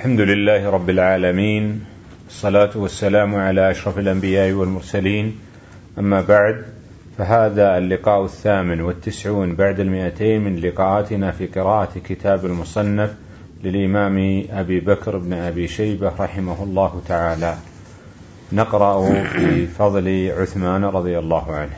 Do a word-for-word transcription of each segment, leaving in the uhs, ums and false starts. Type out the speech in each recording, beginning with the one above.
الحمد لله رب العالمين، الصلاة والسلام على أشرف الأنبياء والمرسلين، أما بعد، فهذا اللقاء الثامن والتسعون بعد المئتين من لقاءاتنا في قراءة كتاب المصنف للإمام أبي بكر بن أبي شيبة رحمه الله تعالى. نقرأ في فضل عثمان رضي الله عنه.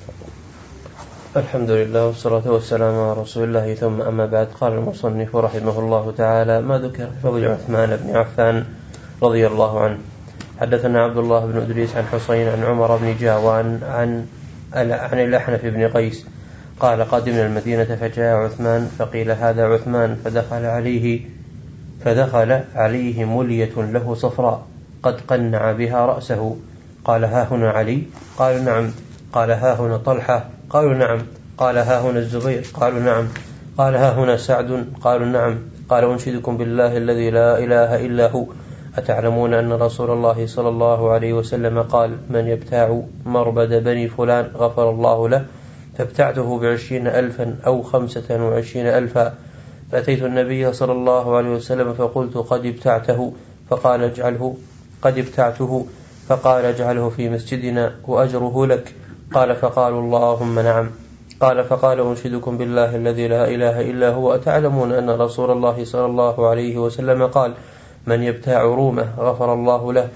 الحمد لله والصلاة والسلام على رسول الله، ثم أما بعد. قال المصنف رحمه الله تعالى: ما ذكر في فضل عثمان بن عفان رضي الله عنه. حدثنا عبد الله بن إدريس عن حسين عن عمر بن جاوان عن عن الأحنف بن قيس قال: قدمنا المدينة فجاء عثمان فقيل: هذا عثمان. فدخل عليه فدخل عليه ملية له صفراء قد قنع بها رأسه. قال: ها هنا علي؟ قالوا: نعم. قال: ها هنا طلحة؟ قالوا: نعم. قال: ها هنا الزبير؟ قالوا: نعم. قال: ها هنا سعد؟ قالوا: نعم. قال: أنشدكم بالله الذي لا إله إلا هو، أتعلمون أن رسول الله صلى الله عليه وسلم قال: من يبتاع مربد بني فلان غفر الله له؟ فابتعته بعشرين ألفا أو خمسة وعشرين ألفا. فأتيت النبي صلى الله عليه وسلم فقلت: قد ابتعته. فقال: اجعله قد ابتعته. فقال: اجعله في مسجدنا وأجره لك. قال: فقالوا: اللهم نعم. قال: فقال: أنشدكم بالله الذي لا إله إلا هو، أتعلمون أن رسول الله صلى الله عليه وسلم قال: من يبتاع رومه غفر الله له؟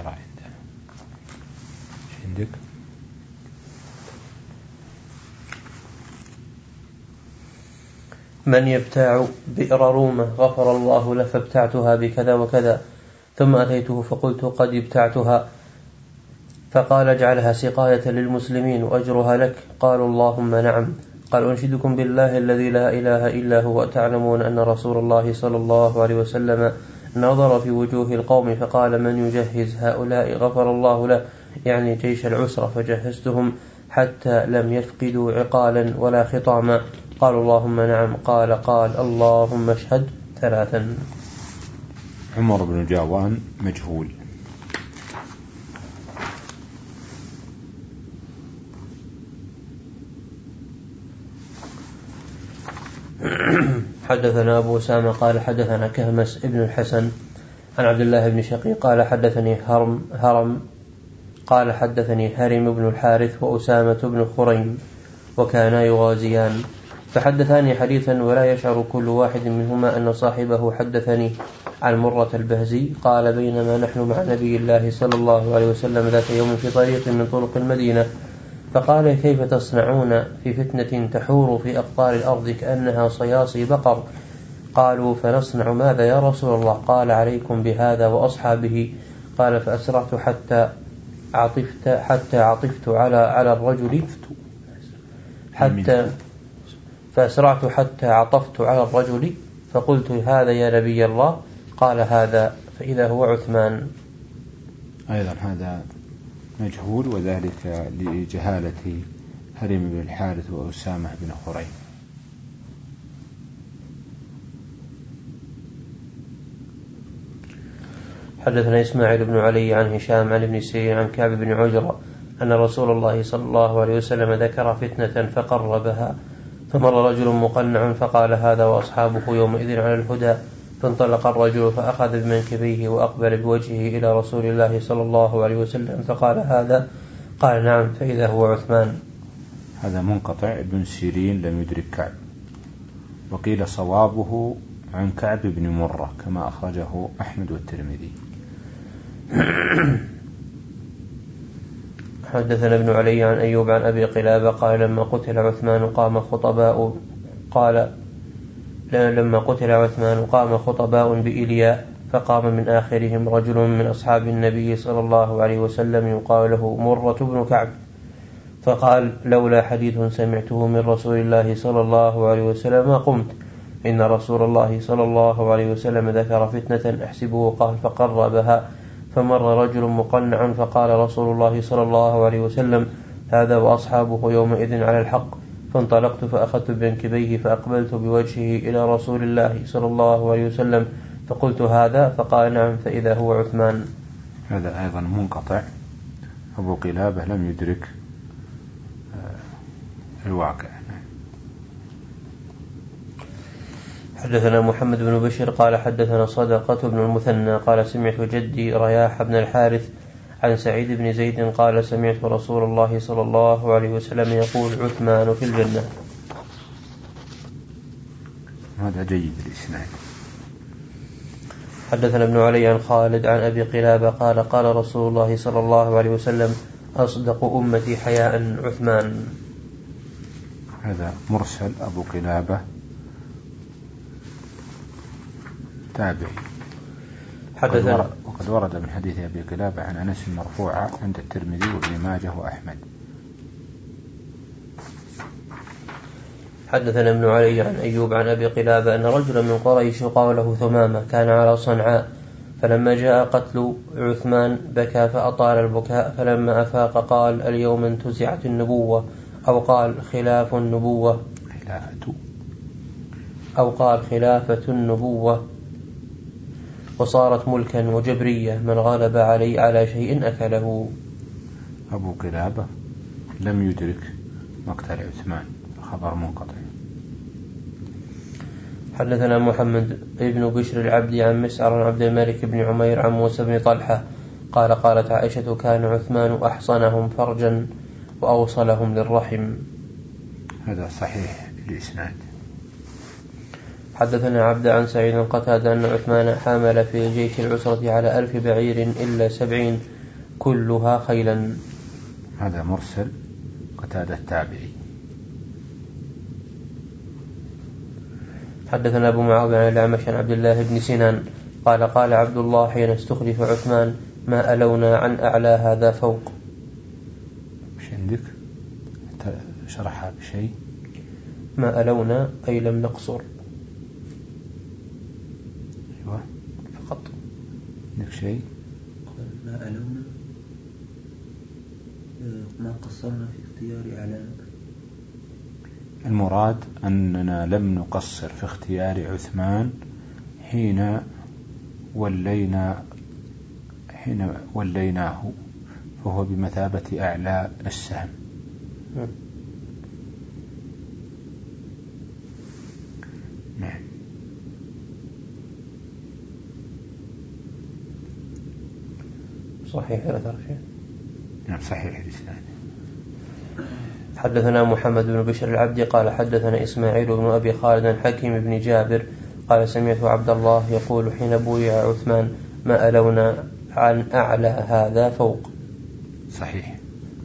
من يبتاع بئر رومه غفر الله له، فابتعتها بكذا وكذا. ثم أتيته فقلت: قد ابتعتها. فقال: اجعلها سقاية للمسلمين وأجرها لك. قالوا: اللهم نعم. قال: أنشدكم بالله الذي لا إله إلا هو، تعلمون أن رسول الله صلى الله عليه وسلم نظر في وجوه القوم فقال: من يجهز هؤلاء غفر الله له، يعني جيش العسرة. فجهزتهم حتى لم يفقدوا عقالا ولا خطاما. قالوا: اللهم نعم. قال قال اللهم اشهد ثلاثا. عمر بن جاوان مجهول. حدثنا أبو أسامة قال حدثنا كهمس ابن الحسن عن عبد الله بن شقيق قال حدثني هرم هرم قال حدثني هرم بن الحارث وأسامة بن خريم وكانا يغازيان، فحدثاني حديثا ولا يشعر كل واحد منهما أن صاحبه حدثني. عن مرة البهزي قال: بينما نحن مع نبي الله صلى الله عليه وسلم ذات يوم في طريق من طرق المدينة، فقال: كيف تصنعون في فتنة تحور في أقطار الأرض كأنها صياصي بقر؟ قالوا: فنصنع ماذا يا رسول الله؟ قال: عليكم بهذا وأصحابه. قال: فأسرعت حتى عطفت حتى عطفت على على الرجل حتى فأسرعت حتى عطفت على الرجل فقلت: هذا يا نبي الله؟ قال: هذا. فإذا هو عثمان. أيضا هذا مجهول، وذلك لجهالة هرم بن الحارث وأسامة بن خريم. حدثنا إسماعيل بن علي عن هشام عن ابن سيرين عن كعب بن عجرة أن رسول الله صلى الله عليه وسلم ذكر فتنة فقربها، فمر رجل مقنع فقال: هذا وأصحابه يومئذ على الهدى. فانطلق الرجل فأخذ بمنكبيه وأقبل بوجهه إلى رسول الله صلى الله عليه وسلم فقال: هذا؟ قال: نعم. فإذا هو عثمان. هذا منقطع. ابن سيرين لم يدرك كعب، وقيل صوابه عن كعب بن مرة كما أخرجه أحمد والترمذي. حدثنا ابن علي عن أيوب عن أبي قلابة قال: لما قتل عثمان قام خطباء قال لما قتل عثمان قام خطباء بإلياء، فقام من آخرهم رجل من أصحاب النبي صلى الله عليه وسلم يقال له مرة بن كعب، فقال: لولا حديث سمعته من رسول الله صلى الله عليه وسلم ما قمت، إن رسول الله صلى الله عليه وسلم ذكر فتنة أحسبه قال فقربها. فمر رجل مقنع فقال رسول الله صلى الله عليه وسلم: هذا وأصحابه يومئذ على الحق. فانطلقت فأخذت بمنكبيه فأقبلت بوجهه إلى رسول الله صلى الله عليه وسلم فقلت: هذا؟ فقال: نعم. فإذا هو عثمان. هذا أيضا منقطع. أبو قلابة لم يدرك الواقع. حدثنا محمد بن بشير قال حدثنا صدقة بن المثنى قال سمعت جدي رياح بن الحارث عن سعيد بن زيد قال سمعت رسول الله صلى الله عليه وسلم يقول عثمان في الجنة. هذا جيد الإسناد. حدثنا ابن علي عن خالد عن أبي قلابة قال قال رسول الله صلى الله عليه وسلم أصدق أمتي حياء عثمان. هذا مرسل أبو قلابة تابعي. حدثنا وقد ورد من حديث أبي قلابة عن أنس مرفوعة عند الترمذي وابن ماجه وأحمد. حدثنا ابن علي عن أيوب عن أبي قلابة أن رجلا من قريش يقال له ثمامة كان على صنعاء فلما جاء قتل عثمان بكى فأطال البكاء فلما أفاق قال اليوم انتزعت النبوة أو قال خلاف النبوة خلافة أو قال خلافة النبوة وصارت ملكا وجبرية من غلب علي على شيء أكله. أبو قلابة لم يدرك مقتل عثمان، خبر منقطع. حدثنا محمد بن بشر العبدي عن مسعر عن عبد الملك بن عمير عن موسى بن طلحة قال قالت عائشة كان عثمان أحصنهم فرجا وأوصلهم للرحم. هذا صحيح الإسناد. حدثنا عبد عن سعيد قتادة أن عثمان حامل في جيش العسرة على ألف بعير إلا سبعين كلها خيلا. هذا مرسل قتادة التابعي. حدثنا أبو معاوية عن الأعمش عن عبد الله بن سنان قال قال عبد الله حين استخلف عثمان ما ألونا عن أعلى هذا فوق. مش عندك شرحها بشيء؟ ما ألونا أي لم نقصر. أيوة فقط. عندك شيء؟ ما ألونا ما قصرنا في اختيار أعلى. المراد أننا لم نقصر في اختيار عثمان حين ولينا حين وليناه فهو بمثابة أعلى السهم. نعم. صحيح لا ترشيح. نعم صحيح الإسناد. حدثنا محمد بن بشر العبدي قال حدثنا إسماعيل بن أبي خالد حكيم بن جابر قال سمعت عبد الله يقول حين بويع عثمان ما ألونا عن أعلى هذا فوق. صحيح.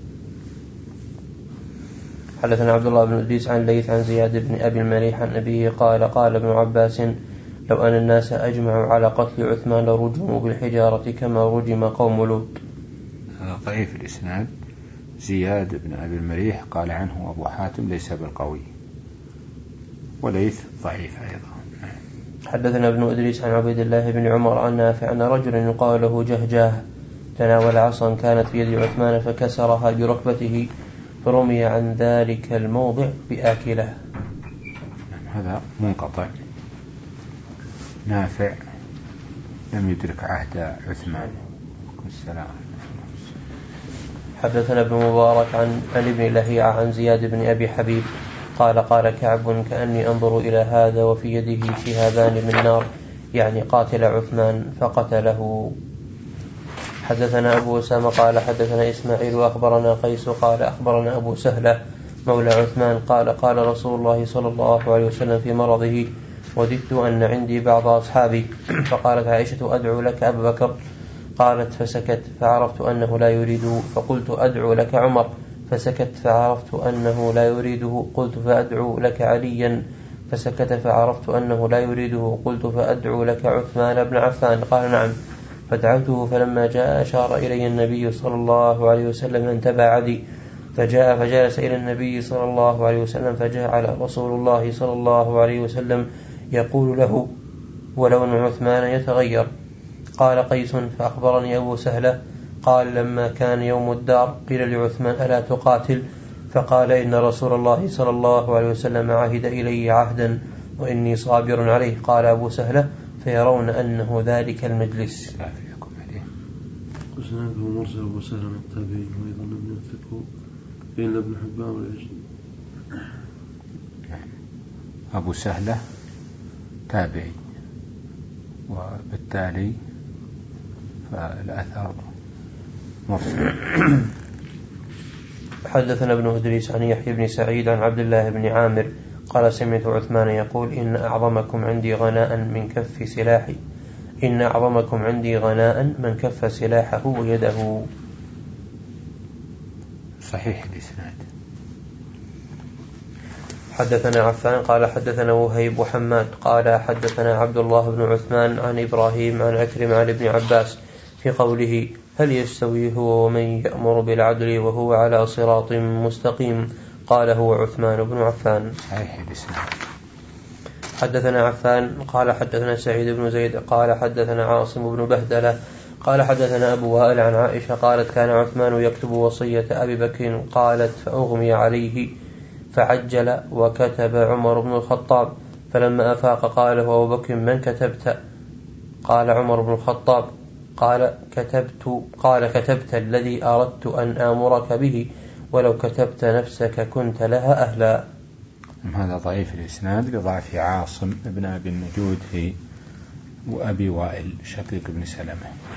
حدثنا عبد الله بن إدريس عن ليث عن زياد بن أبي المليح عن أبيه قال قال ابن عباس لو أن الناس أجمعوا على قتل عثمان لرجموا بالحجارة كما رجم قوم لوط. ضعيف الإسناد. زياد بن أبي المليح قال عنه أبو حاتم ليس بالقوي، وليث ضعيف أيضا. حدثنا ابن إدريس عن عبيد الله بن عمر عن نافع أن رجلا يقال له جهجاه تناول عصا كانت في يد عثمان فكسرها بركبته فرمي عن ذلك الموضع بآكله. هذا منقطع. نافع لم يدرك عهد عثمان. السلام. حدثنا ابن مبارك عن ابن لهيعة عن زياد بن أبي حبيب قال قال كعب كأني أنظر إلى هذا وفي يده شهابان من نار يعني قاتل عثمان فقتله. حدثنا أبو أسامة قال حدثنا إسماعيل وأخبرنا قيس قال أخبرنا أبو سهلة مولى عثمان قال قال رسول الله صلى الله عليه وسلم في مرضه وددت أن عندي بعض أصحابي فقالت عائشة أدعو لك أبا بكر قالت فسكت فعرفت أنه لا يريده فقلت أدعو لك عمر فسكت فعرفت أنه لا يريده قلت فأدعو لك عليا فسكت فعرفت أنه لا يريده قلت فأدعو لك عثمان بن عفان قال نعم فدعوته فلما جاء أشار إلي النبي صلى الله عليه وسلم أن تباعدي فجاء فجلس إلى النبي صلى الله عليه وسلم فجعل رسول الله صلى الله عليه وسلم يقول له ولون عثمان يتغير. قال قيس فأخبرني أبو سهلة قال لما كان يوم الدار قيل لعثمان ألا تقاتل فقال إن رسول الله صلى الله عليه وسلم عهد إلي عهدا وإني صابر عليه. قال أبو سهلة فيرون أنه ذلك المجلس. وسنده مرسل أبو سهلة التابعين وأيضا لم ينفقه إلا ابن حبان والعجل. أبو سهلة تابعي، وبالتالي فالأثر مرسل. حدثنا ابن إدريس عن يحيى بن سعيد عن عبد الله بن عامر قال سمعت عثمان يقول إن أعظمكم عندي غناء من كف سلاحي إن أعظمكم عندي غناء من كف سلاحه ويده. صحيح الإسناد. حدثنا عفان قال حدثنا وهيب وحماد قال حدثنا عبد الله بن عثمان عن إبراهيم عن عكرمة عن ابن عباس في قوله هل يستوي هو ومن يأمر بالعدل وهو على صراط مستقيم؟ قال هو عثمان بن عفان. صحيح الإسناد. حدثنا عفان قال حدثنا سعيد بن زيد قال حدثنا عاصم بن بهدلة قال حدثنا أبو وائل عن عائشة قالت كان عثمان يكتب وصية أبي بكر قالت فأغمي عليه فعجل وكتب عمر بن الخطاب فلما أفاق قال هو أبو بكر من كتبت؟ قال عمر بن الخطاب قال كتبت قال كتبت الذي أردت أن آمرك به ولو كتبت نفسك كنت لها أهلا. هذا ضعيف الإسناد لضعف عاصم ابن أبي النجود في وأبي وائل شقيق بن سلمة.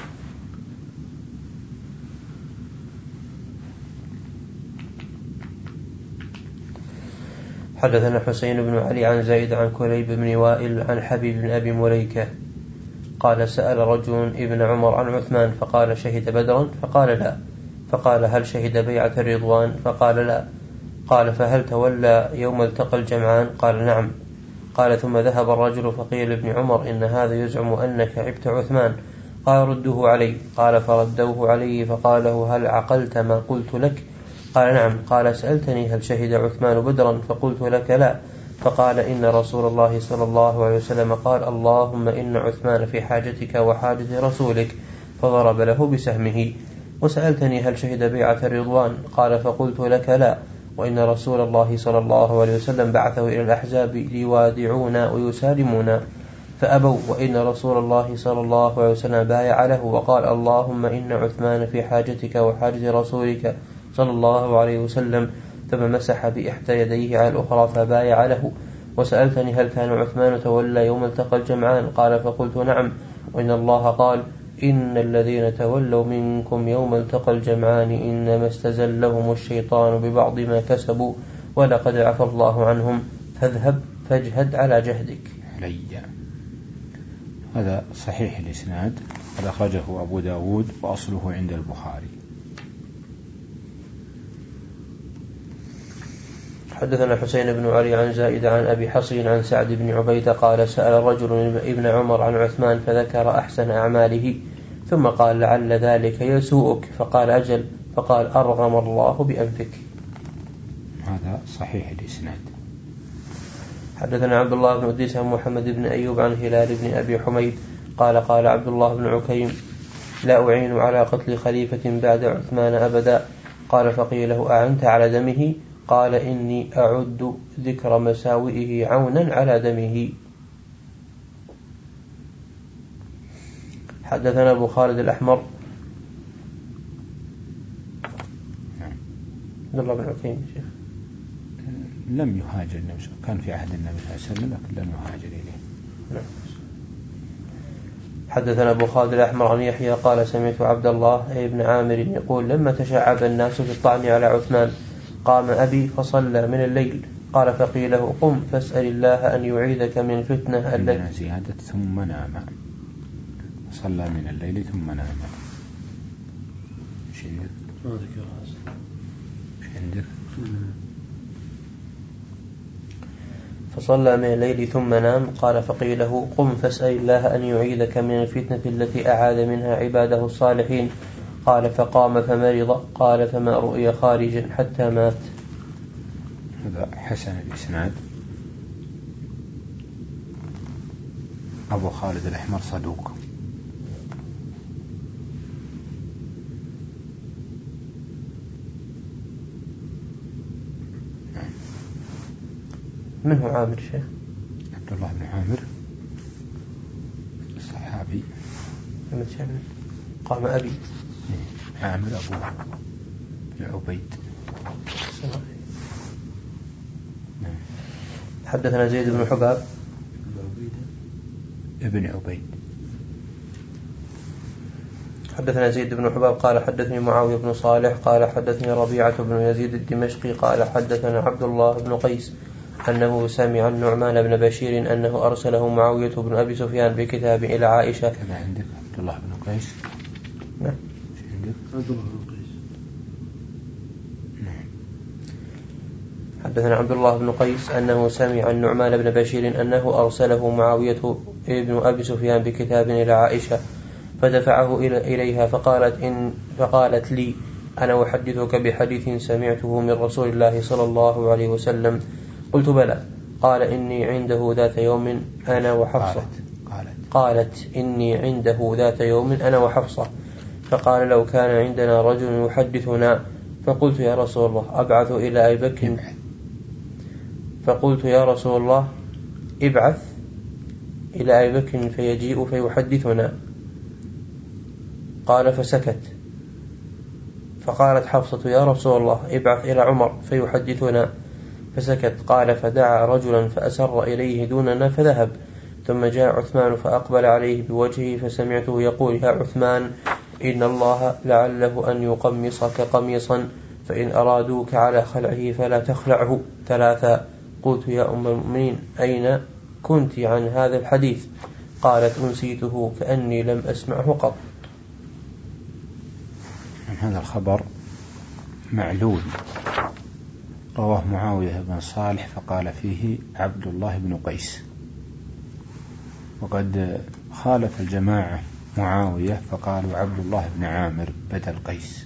حدثنا حسين بن علي عن زيد عن كليب بن وائل عن حبيب بن أبي مليكة قال سأل رجل ابن عمر عن عثمان فقال شهد بدرا؟ فقال لا. فقال هل شهد بيعة الرضوان؟ فقال لا. قال فهل تولى يوم التقى الجمعان؟ قال نعم. قال ثم ذهب الرجل فقيل لابن عمر إن هذا يزعم أنك عبت عثمان. قال ردوه علي. قال فردوه علي فقال له هل عقلت ما قلت لك؟ قال نعم. قال سألتني هل شهد عثمان بدرا؟ فقلت لك لا. فقال إن رسول الله صلى الله عليه وسلم قال اللهم إن عثمان في حاجتك وحاجة رسولك فضرب له بسهمه. وسألتني هل شهد بيعة الرضوان؟ قال فقلت لك لا، وإن رسول الله صلى الله عليه وسلم بعثه إلى الأحزاب ليوادعونا ويسالمونا فأبوا، وإن رسول الله صلى الله عليه وسلم بايع له وقال اللهم إن عثمان في حاجتك وحاجة رسولك صلى الله عليه وسلم، ثم مسح بإحدى يديه على الأخرى فبايع له. وسألتني هل كان عثمان تولى يوم التقى الجمعان؟ قال فقلت نعم، وإن الله قال إن الذين تولوا منكم يوم التقى الجمعان إنما استزلهم الشيطان ببعض ما كسبوا ولقد عفى الله عنهم فاذهب فاجهد على جهدك. علي. هذا صحيح الإسناد قد أخرجه أبو داود وأصله عند البخاري. حدثنا حسين بن علي عن زائد عن أبي حصين عن سعد بن عبيدة قال سأل رجل ابن عمر عن عثمان فذكر أحسن أعماله ثم قال لعل ذلك يسوءك، فقال أجل، فقال أرغم الله بأنفك. هذا صحيح الإسناد. حدثنا عبد الله بن أديس عن محمد بن أيوب عن هلال بن أبي حميد قال قال عبد الله بن عكيم لا أعين على قتل خليفة بعد عثمان أبدا. قال فقيل له أعنت على دمه؟ قال إني أعد ذكر مساوئه عونا على دمه. حدثنا أبو خالد الأحمر عبد الله بن عكيم شيخ لم يهاجر النبي، كان في عهد النبي صلى الله عليه وسلم لكن لم يهاجر إليه. نعم. حدثنا أبو خالد الأحمر عن يحيى قال سمعت عبد الله بن عامر يقول لما تشعب الناس في الطعن على عثمان قام أبي فصلى من الليل. قال فقيل له قم فاسأل الله أن يعيدك من الفتنة التي زيادة ثم نام، صلى من الليل ثم نام. مش عندك؟ فصلى من الليل ثم نام. قال فقيل له قم فاسأل الله أن يعيدك من الفتنة التي أعاد منها عباده الصالحين. قال فقام فمرض. قال فما رؤي خارجا حتى مات. هذا حسن الإسناد. أبو خالد الأحمر صدوق. من هو عامر شيخ؟ عبد الله بن عامر الصحابي. قام أبي عامر أبو عبيد. حدثنا زيد بن حباب ابن عبيد. حدثنا زيد بن حباب قال حدثني معاوية بن صالح قال حدثني ربيعة بن يزيد الدمشقي قال حدثنا عبد الله بن قيس أنه سمع النعمان بن بشير أنه أرسله معاوية بن أبي سفيان بكتاب إلى عائشة. كما عندك عبد الله بن قيس؟ نعم عندك عبد الله بن قيس. نعم. حدثنا عبد الله بن قيس أنه سمع النعمان بن بشير أنه أرسله معاوية بن أبي سفيان بكتاب إلى عائشة فدفعه إليها فقالت, إن فقالت لي أنا أحدثك بحديث سمعته من رسول الله صلى الله عليه وسلم. قلت بلى. قال إني عنده ذات يوم أنا وحفصة. قالت, قالت. قالت إني عنده ذات يوم أنا وحفصة فقال لو كان عندنا رجل يحدثنا. فقلت يا رسول الله أبعث إلى أبي بكر فقلت يا رسول الله ابعث إلى أبي بكر فيجيء فيحدثنا. قال فسكت. فقالت حفصة يا رسول الله ابعث إلى عمر فيحدثنا. فسكت. قال فدعا رجلا فأسر إليه دوننا فذهب. ثم جاء عثمان فأقبل عليه بوجهه فسمعته يقول يا عثمان إن الله لعله أن يقمصك قميصا فإن أرادوك على خلعه فلا تخلعه ثلاثا. قلت يا أم المؤمنين أين كنت عن هذا الحديث؟ قالت أنسيته كأني لم أسمعه قط. هذا الخبر معلول رواه معاوية بن صالح فقال فيه عبد الله بن قيس، وقد خالف الجماعة معاوية فقالوا عبد الله بن عامر بدل قيس.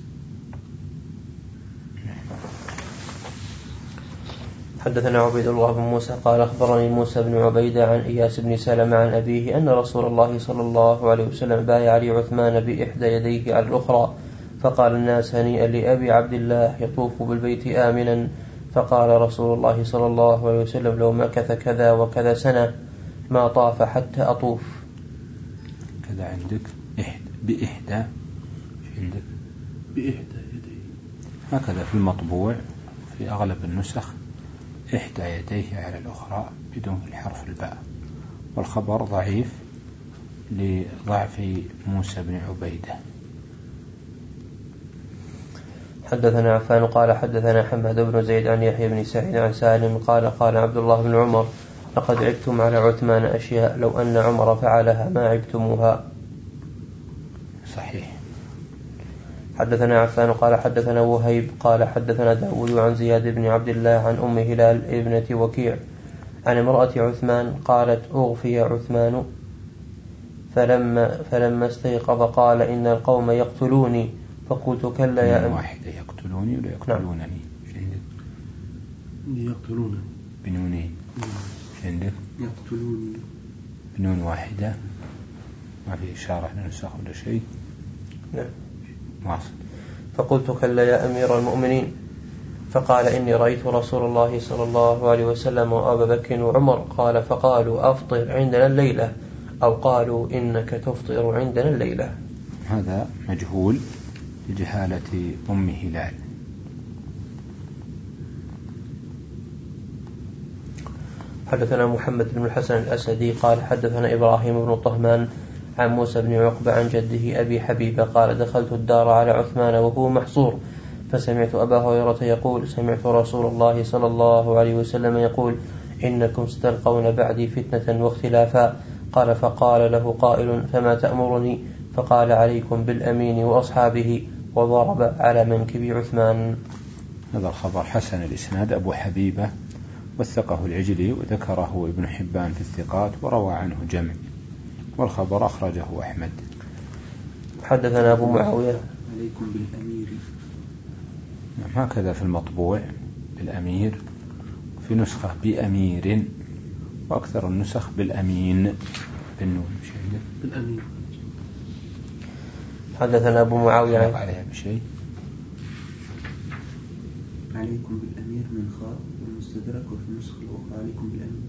حدثنا عبيد الله بن موسى قال أخبرني موسى بن عبيدة عن إياس بن سلمة عن أبيه أن رسول الله صلى الله عليه وسلم بايع لي عثمان بإحدى يديه على الأخرى فقال الناس هنيئا لأبي عبد الله يطوف بالبيت آمنا. فقال رسول الله صلى الله عليه وسلم لو مكث كذا وكذا سنة ما طاف حتى أطوف. كذا عندك إحدى بإحدى عندك بإحدى يديه هكذا في المطبوع في أغلب النسخ إحدى يديه على الأخرى بدون الحرف الباء. والخبر ضعيف لضعف موسى بن عبيدة. حدثنا عفان قال حدثنا حماد بن زيد عن يحيى بن سعيد عن سالم قال قال عبد الله بن عمر لقد عبتم على عثمان أشياء لو أن عمر فعلها ما عبتموها. صحيح. حدثنا عفان قال حدثنا وهيب قال حدثنا داود عن زياد بن عبد الله عن أم هلال ابنة وكيع عن امرأة عثمان قالت أغفي عثمان فلما, فلما استيقظ قال إن القوم يقتلوني فقلت كلا يا أم واحدة يقتلوني ولا يقتلونني؟ عندك يقتلونني بنونين عندك يقتلوني بنون واحدة ما في إشارة لنسخ ولا شيء. نعم. واصل. فقلت كلا يا أمير المؤمنين. فقال إني رأيت رسول الله صلى الله عليه وسلم وأبا بكر وعمر قال فقالوا أفطر عندنا الليلة أو قالوا إنك تفطر عندنا الليلة. هذا مجهول لجهالة أم هلال. حدثنا محمد بن الحسن الأسدي قال حدثنا إبراهيم بن طهمان عن موسى بن عقبة عن جده أبي حبيبة قال دخلت الدار على عثمان وهو محصور فسمعت أبا هريرة يقول سمعت رسول الله صلى الله عليه وسلم يقول إنكم ستلقون بعدي فتنة واختلافا. قال فقال له قائل فما تأمرني؟ فقال عليكم بالأمين وأصحابه وضرب على منكب عثمان. هذا الخبر حسن الإسناد أبو حبيبة وثقه العجلي وذكره ابن حبان في الثقات وروى عنه جمع، والخبر أخرجه أحمد. حدثنا أبو معاوية عليكم بالأمير. هكذا في المطبوع بالأمير، في نسخة بأمير، وأكثر النسخ بالأمين بالنون. بالأمين. حدثنا أبو معاوية عليها بشيء عليكم بالأمير من خاء والمستدرك وفي النسخة الأخرى عليكم بالأمين.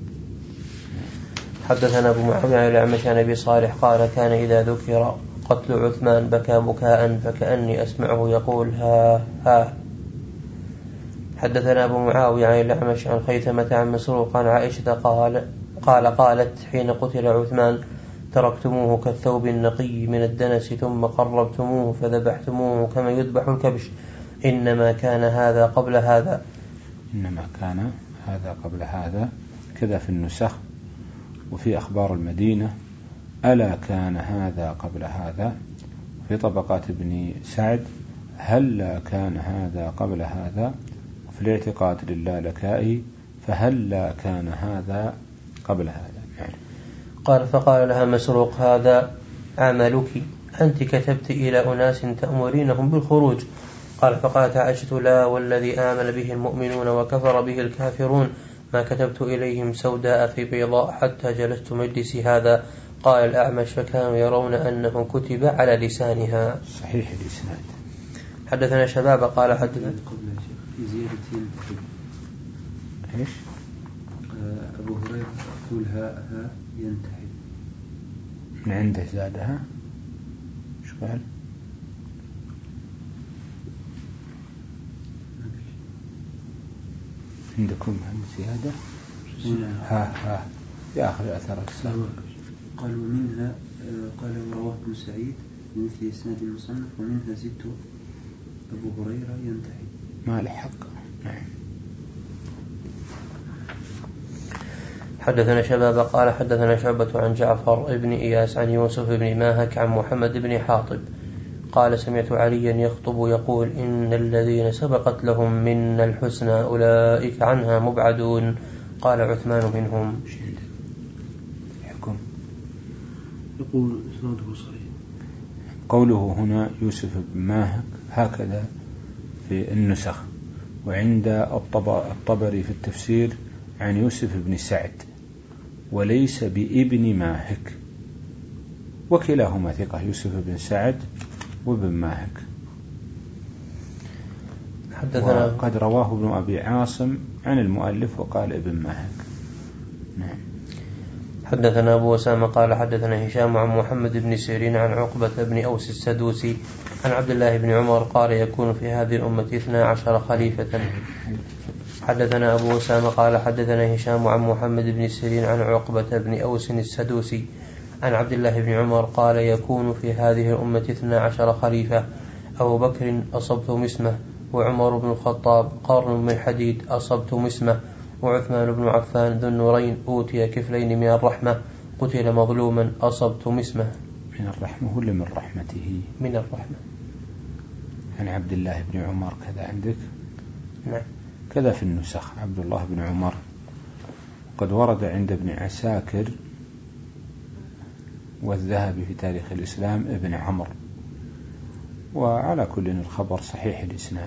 حدثنا أبو معاوية عن الأعمش عن أبي صالح قال كان إذا ذكر قتل عثمان بكى بكاء فكأني أسمعه يقول ها ها. حدثنا أبو معاوية عن الأعمش عن خيثمة عن مسروق عن عائشة قال قال قالت حين قتل عثمان تركتموه كالثوب النقي من الدنس ثم قربتموه فذبحتموه كما يذبح الكبش إنما كان هذا قبل هذا إنما كان هذا قبل هذا كذا في النسخ. وفي أخبار المدينة ألا كان هذا قبل هذا. في طبقات ابن سعد هل كان هذا قبل هذا. وفي الاعتقاد للالكائي فهل كان هذا قبل هذا. يعني قال فقال لها مسروق هذا عملك أنت كتبت إلى أناس تأمرينهم بالخروج. قال فقالت عائشة لا والذي آمن به المؤمنون وكفر به الكافرون ما كتبت إليهم سوداء في بيضاء حتى جلست مجلسي هذا. قال الأعمش فكانوا يرون أنه كتب على لسانها. صحيح الإسناد. حدثنا شباب قال حدثنا في زيادة إيش أبو هريرة يقول ها ها ينتهي من عنده زادها شو قال عندكم هم زيادة ها ها في آخر أثر السابق. قال ومنها قال رواه ابن سعيد بمثل إسناد المصنف ومنها زدت أبو هريرة ينتهي ما لحق. نعم. حدثنا شباب قال حدثنا شعبة عن جعفر ابن إياس عن يوسف بن ماهك عن محمد بن حاطب قال سمعت عليا يخطب يقول إن الذين سبقت لهم من الحسنى أولئك عنها مبعدون. قال عثمان منهم. يحكم يقول إسناده صحيح. قوله هنا يوسف بن ماهك هكذا في النسخ. وعند الطبري في التفسير عن يوسف بن سعد وليس بابن ماهك وكلاهما ثقة يوسف بن سعد وابن ماهك. حدثنا وقد رواه ابن أبي عاصم عن المؤلف وقال ابن ماهك. نعم. حدثنا أبو أسامة قال حدثنا هشام عن محمد بن سيرين عن عقبة بن أوس السدوسي عن عبد الله بن عمر قال يكون في هذه الأمة اثنا عشر خليفة. حدثنا أبو أسامة قال حدثنا هشام عن محمد بن سيرين عن عقبة بن أوس السدوسي عن عبد الله بن عمر قال يكون في هذه الأمة اثنا عشر خليفة أبو بكر أصبت مسمه وعمر بن الخطاب قرن من حديد أصبت مسمه وعثمان بن عفان ذو النورين أوتي كفلين من الرحمة قتل مظلوما أصبت مسمه. من الرحمة ولا من رحمته؟ من الرحمة. عن عبد الله بن عمر كذا عندك؟ نعم. كذا في النسخ عبد الله بن عمر. قد ورد عند ابن عساكر والذهبي في تاريخ الإسلام ابن عمر. وعلى كل الخبر صحيح الإسناد.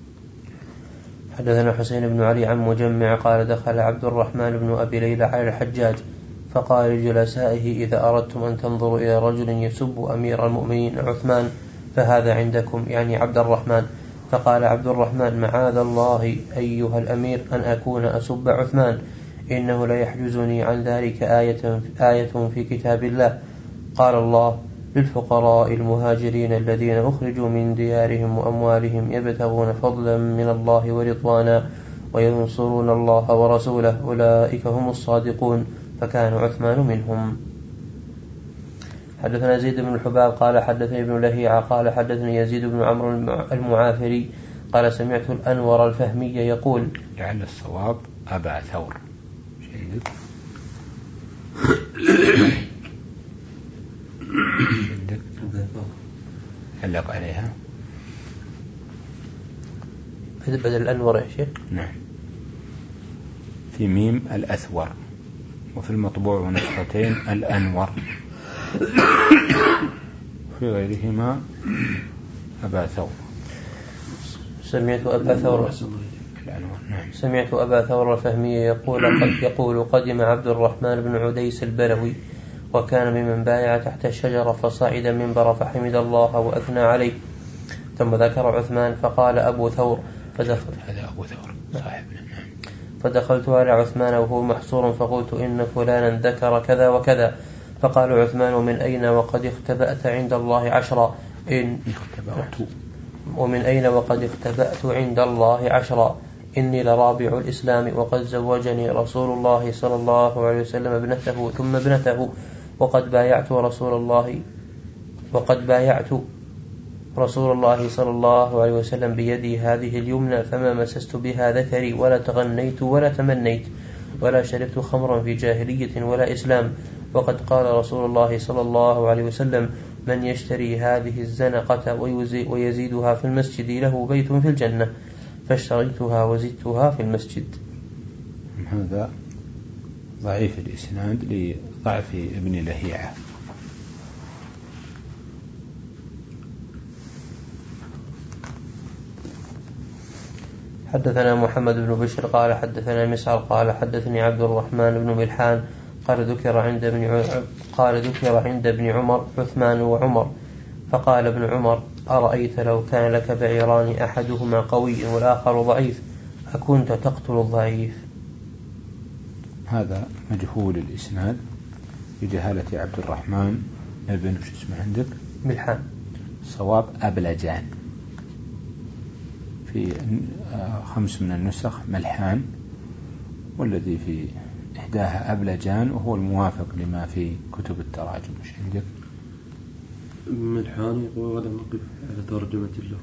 حدثنا حسين بن علي عن مجمع قال دخل عبد الرحمن بن أبي ليلى على الحجاج فقال لجلسائه إذا أردتم أن تنظروا إلى رجل يسب أمير المؤمنين عثمان فهذا عندكم يعني عبد الرحمن. فقال عبد الرحمن معاذ الله أيها الأمير أن أكون أسب عثمان إنه لا يحجزني عن ذلك آية, آية في كتاب الله قال الله للفقراء المهاجرين الذين أخرجوا من ديارهم وأموالهم يبتغون فضلا من الله ورضوانا وينصرون الله ورسوله أولئك هم الصادقون فكان عثمان منهم. حدثنا زيد بن الحباب قال حدثني ابن لهيعة قال حدثني يزيد بن عمرو المعافري قال سمعت الأنور الفهمي يقول لعل الصواب أبا ثور. عندك علق عليها بدل الأنور يا شيخ. نعم في ميم الأثور وفي المطبوع نسختين الأنور في غيرهما أبا ثور. سمعت أبا ثور نعم. سمعت أبا ثور الفهمي يقول قد يقول قدم عبد الرحمن بن عديس البلوي وكان ممن بايع تحت الشجرة فصعد المنبر فحمد الله وأثنى عليه ثم ذكر عثمان فقال أبو ثور فدخل هذا أبو ثور صاحبنا. فدخلت على عثمان وهو محصور فقلت إن فلانا ذكر كذا وكذا فقال عثمان من أين وقد اختبأت عند الله عشرا إن اختبأت ومن أين وقد اختبأت عند الله عشرا إني لرابع الإسلام وقد زوجني رسول الله صلى الله عليه وسلم ابنته ثم ابنته وقد بايعت رسول الله وقد بايعت رسول الله صلى الله عليه وسلم بيدي هذه اليمنى فما مسست بها ذكري ولا تغنيت ولا تمنيت ولا شربت خمرا في جاهلية ولا إسلام. وقد قال رسول الله صلى الله عليه وسلم من يشتري هذه الزنقة ويزيدها في المسجد له بيت في الجنة، فاشتريتها وزدتها في المسجد. هذا ضعيف الإسناد لضعف ابن لهيعة. حدثنا محمد بن بشر قال حدثنا مسعر قال حدثني عبد الرحمن بن ملحان قال ذكر عند ابن قال ذكر عند ابن عمر عثمان وعمر فقال ابن عمر أرأيت لو كان لك بعيران أحدهما قوي والآخر ضعيف أكنت تقتل الضعيف؟ هذا مجهول الإسناد بجهالة عبد الرحمن ابن وش اسمه عندك؟ ملحان. صواب أبلجان، في خمس من النسخ ملحان، والذي في إحداها أبلجان وهو الموافق لما في كتب التراجم. مش عندك؟ ملحان وهذا نقف على ترجمة له.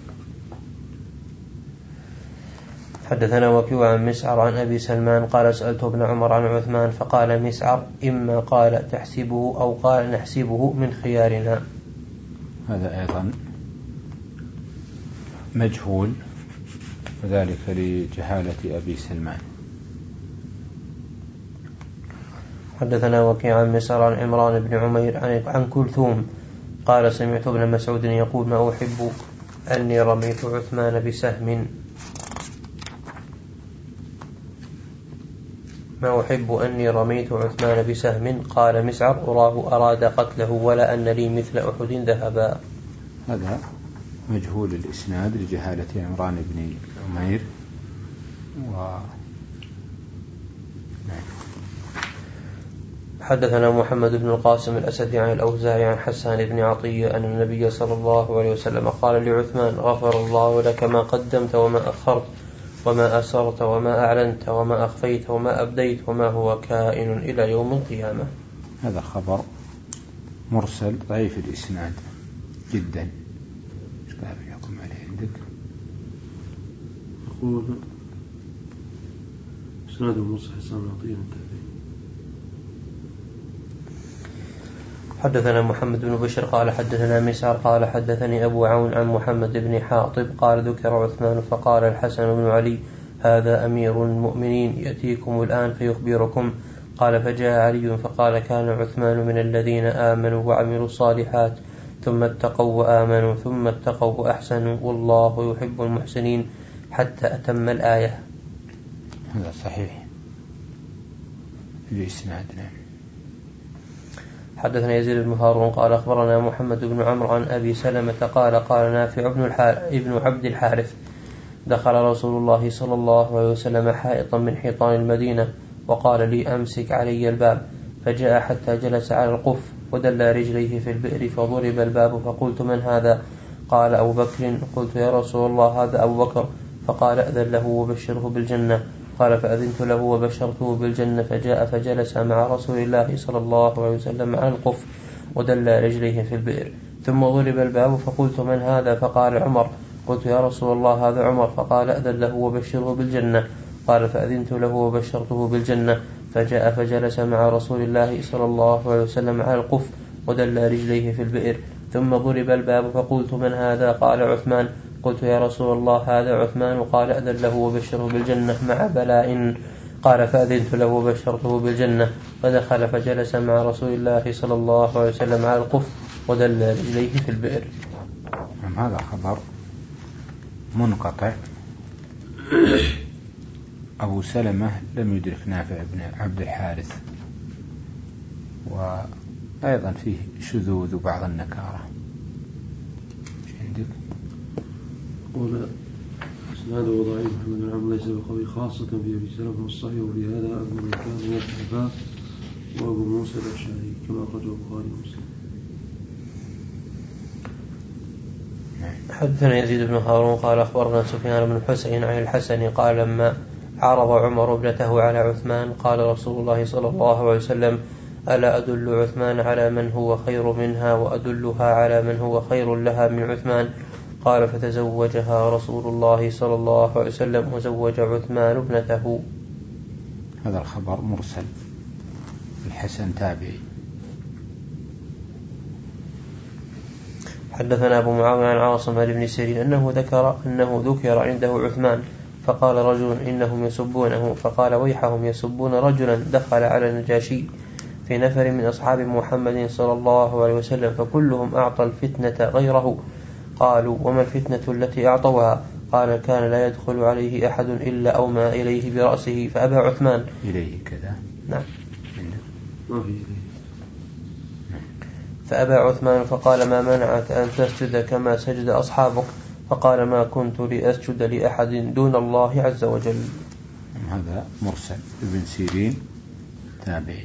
حدثنا وكيع عن مسعر عن أبي سلمان قال سألت ابن عمر عن عثمان فقال مسعر إما قال تحسبه أو قال نحسبه من خيارنا. هذا أيضا مجهول وذلك لجهالة أبي سلمان. حدثنا وكيع عن مسعر عن عمران بن عمير عن كلثوم قال سمعت ابن مسعود يقول ما أحب أني رميت عثمان بسهم ما أحب أني رميت عثمان بسهم. قال مسعر أراه أراد قتله ولا أن لي مثل أحد ذهبا. هذا مجهول الإسناد لجهالة عمران بن عمير. و... حدثنا محمد بن القاسم الأسدي عن الأوزاعي عن حسان بن عطية أن النبي صلى الله عليه وسلم قال لعثمان غفر الله لك ما قدمت وما أخرت وما أسرت وما أعلنت وما أخفيت وما أبديت وما هو كائن إلى يوم القيامة. هذا خبر مرسل ضعيف الإسناد جدا. ايش قال يحكم عليه عندك؟ يقول إسناد موسى حسان عطية. حدثنا محمد بن بشر قال حدثنا مسعر قال حدثني أبو عون عن محمد بن حاطب قال ذكر عثمان فقال الحسن بن علي هذا أمير المؤمنين يأتيكم الآن فيخبركم. قال فجاء علي فقال كان عثمان من الذين آمنوا وعملوا الصالحات ثم اتقوا وآمنوا ثم اتقوا وأحسنوا والله يحب المحسنين حتى أتم الآية. هذا صحيح الإسناد. حدثنا يزيد بن هارون قال أخبرنا محمد بن عمرو عن أبي سلمة قال قال نافع بن ابن عبد الحارث دخل رسول الله صلى الله عليه وسلم حائطا من حيطان المدينة وقال لي أمسك علي الباب، فجاء حتى جلس على القف ودل رجليه في البئر فضرب الباب فقلت من هذا؟ قال أبو بكر. قلت يا رسول الله هذا أبو بكر. فقال أذن له وبشره بالجنة. قال فأذنت له وبشرته بالجنة فجاء فجلس مع رسول الله صلى الله عليه وسلم على القف ودل رجليه في البئر ثم ضرب الباب فقلت من هذا؟ فقال عمر. قلت يا رسول الله هذا عمر. فقال أذن له وبشره بالجنة. قال فأذنت له وبشرته بالجنة فجاء فجلس مع رسول الله صلى الله عليه وسلم على القف ودل رجليه في البئر ثم ضرب الباب فقلت من هذا؟ قال عثمان. قلت يا رسول الله هذا عثمان. قال أذن له وبشره بالجنة مع بلاء. قال فأذنت له وبشرته بالجنة فدخل فجلس مع رسول الله صلى الله عليه وسلم على القف ودل رجليه في البئر. هذا خبر منقطع. أبو سلمة لم يدرك نافع بن عبد الحارث، وأيضا فيه شذوذ وبعض النكارة. ايش عندك؟ قول إسناده ضعيف محمد بن عمرو ليس بقوي خاصة في أبي سلمة والصحيح، ولهذا أبو من كان من الحفاظ وأبو موسى الأشعري كما أخرجه البخاري ومسلم. حدثنا يزيد بن هارون قال أخبرنا سفيان بن حسين عن الحسن قال لما عرض عمر ابنته على عثمان قال رسول الله صلى الله عليه وسلم ألا أدل عثمان على من هو خير منها وأدلها على من هو خير لها من عثمان؟ قال فتزوجها رسول الله صلى الله عليه وسلم وزوج عثمان ابنته. هذا الخبر مرسل، الحسن تابعي. حدثنا أبو معاوية عن عاصم بن سيرين أنه ذكر أنه ذكر عنده عثمان فقال رجل إنهم يسبونه، فقال ويحهم يسبون رجلا دخل على النجاشي في نفر من أصحاب محمد صلى الله عليه وسلم فكلهم أعطى الفتنة غيره. قالوا وما الفتنة التي أعطوها؟ قال كان لا يدخل عليه أحد إلا أومى إليه برأسه فأبى عثمان. إليه كذا؟ نعم. ما في فأبى عثمان فقال ما منعك أن تسجد كما سجد أصحابك؟ فقال ما كنت لأسجد لأحد دون الله عز وجل. هذا مرسل، ابن سيرين تابعي.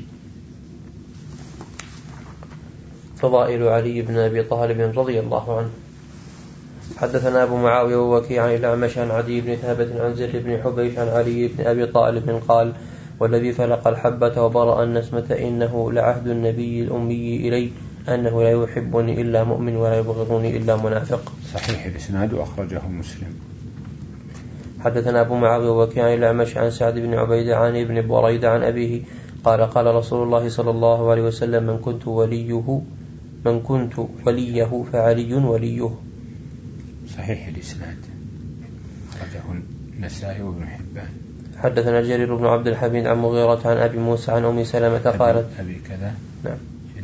فضائل علي بن أبي طالب رضي الله عنه. حدثنا أبو معاوية ووكيع عن الأعمش عن عدي بن ثابت عن زر بن حبيش عن علي بن أبي طالب قال والذي فلق الحبة وبرأ النسمة إنه لعهد النبي الأمي إلي أنه لا يحبني إلا مؤمن ولا يبغضني إلا منافق. صحيح الإسناد وأخرجه مسلم. حدثنا أبو معاوية ووكيع عن الأعمش عن سعد بن عبيدة عن ابن بريدة عن أبيه قال قال رسول الله صلى الله عليه وسلم من كنت وليه من كنت وليه فعلي وليه. صحيح الإسناد أخرجه النسائي وابن حبان. حدثنا جرير بن عبد الحميد عن مغيرة عن أبي موسى عن أم سلمة قالت أبي كذا. نعم.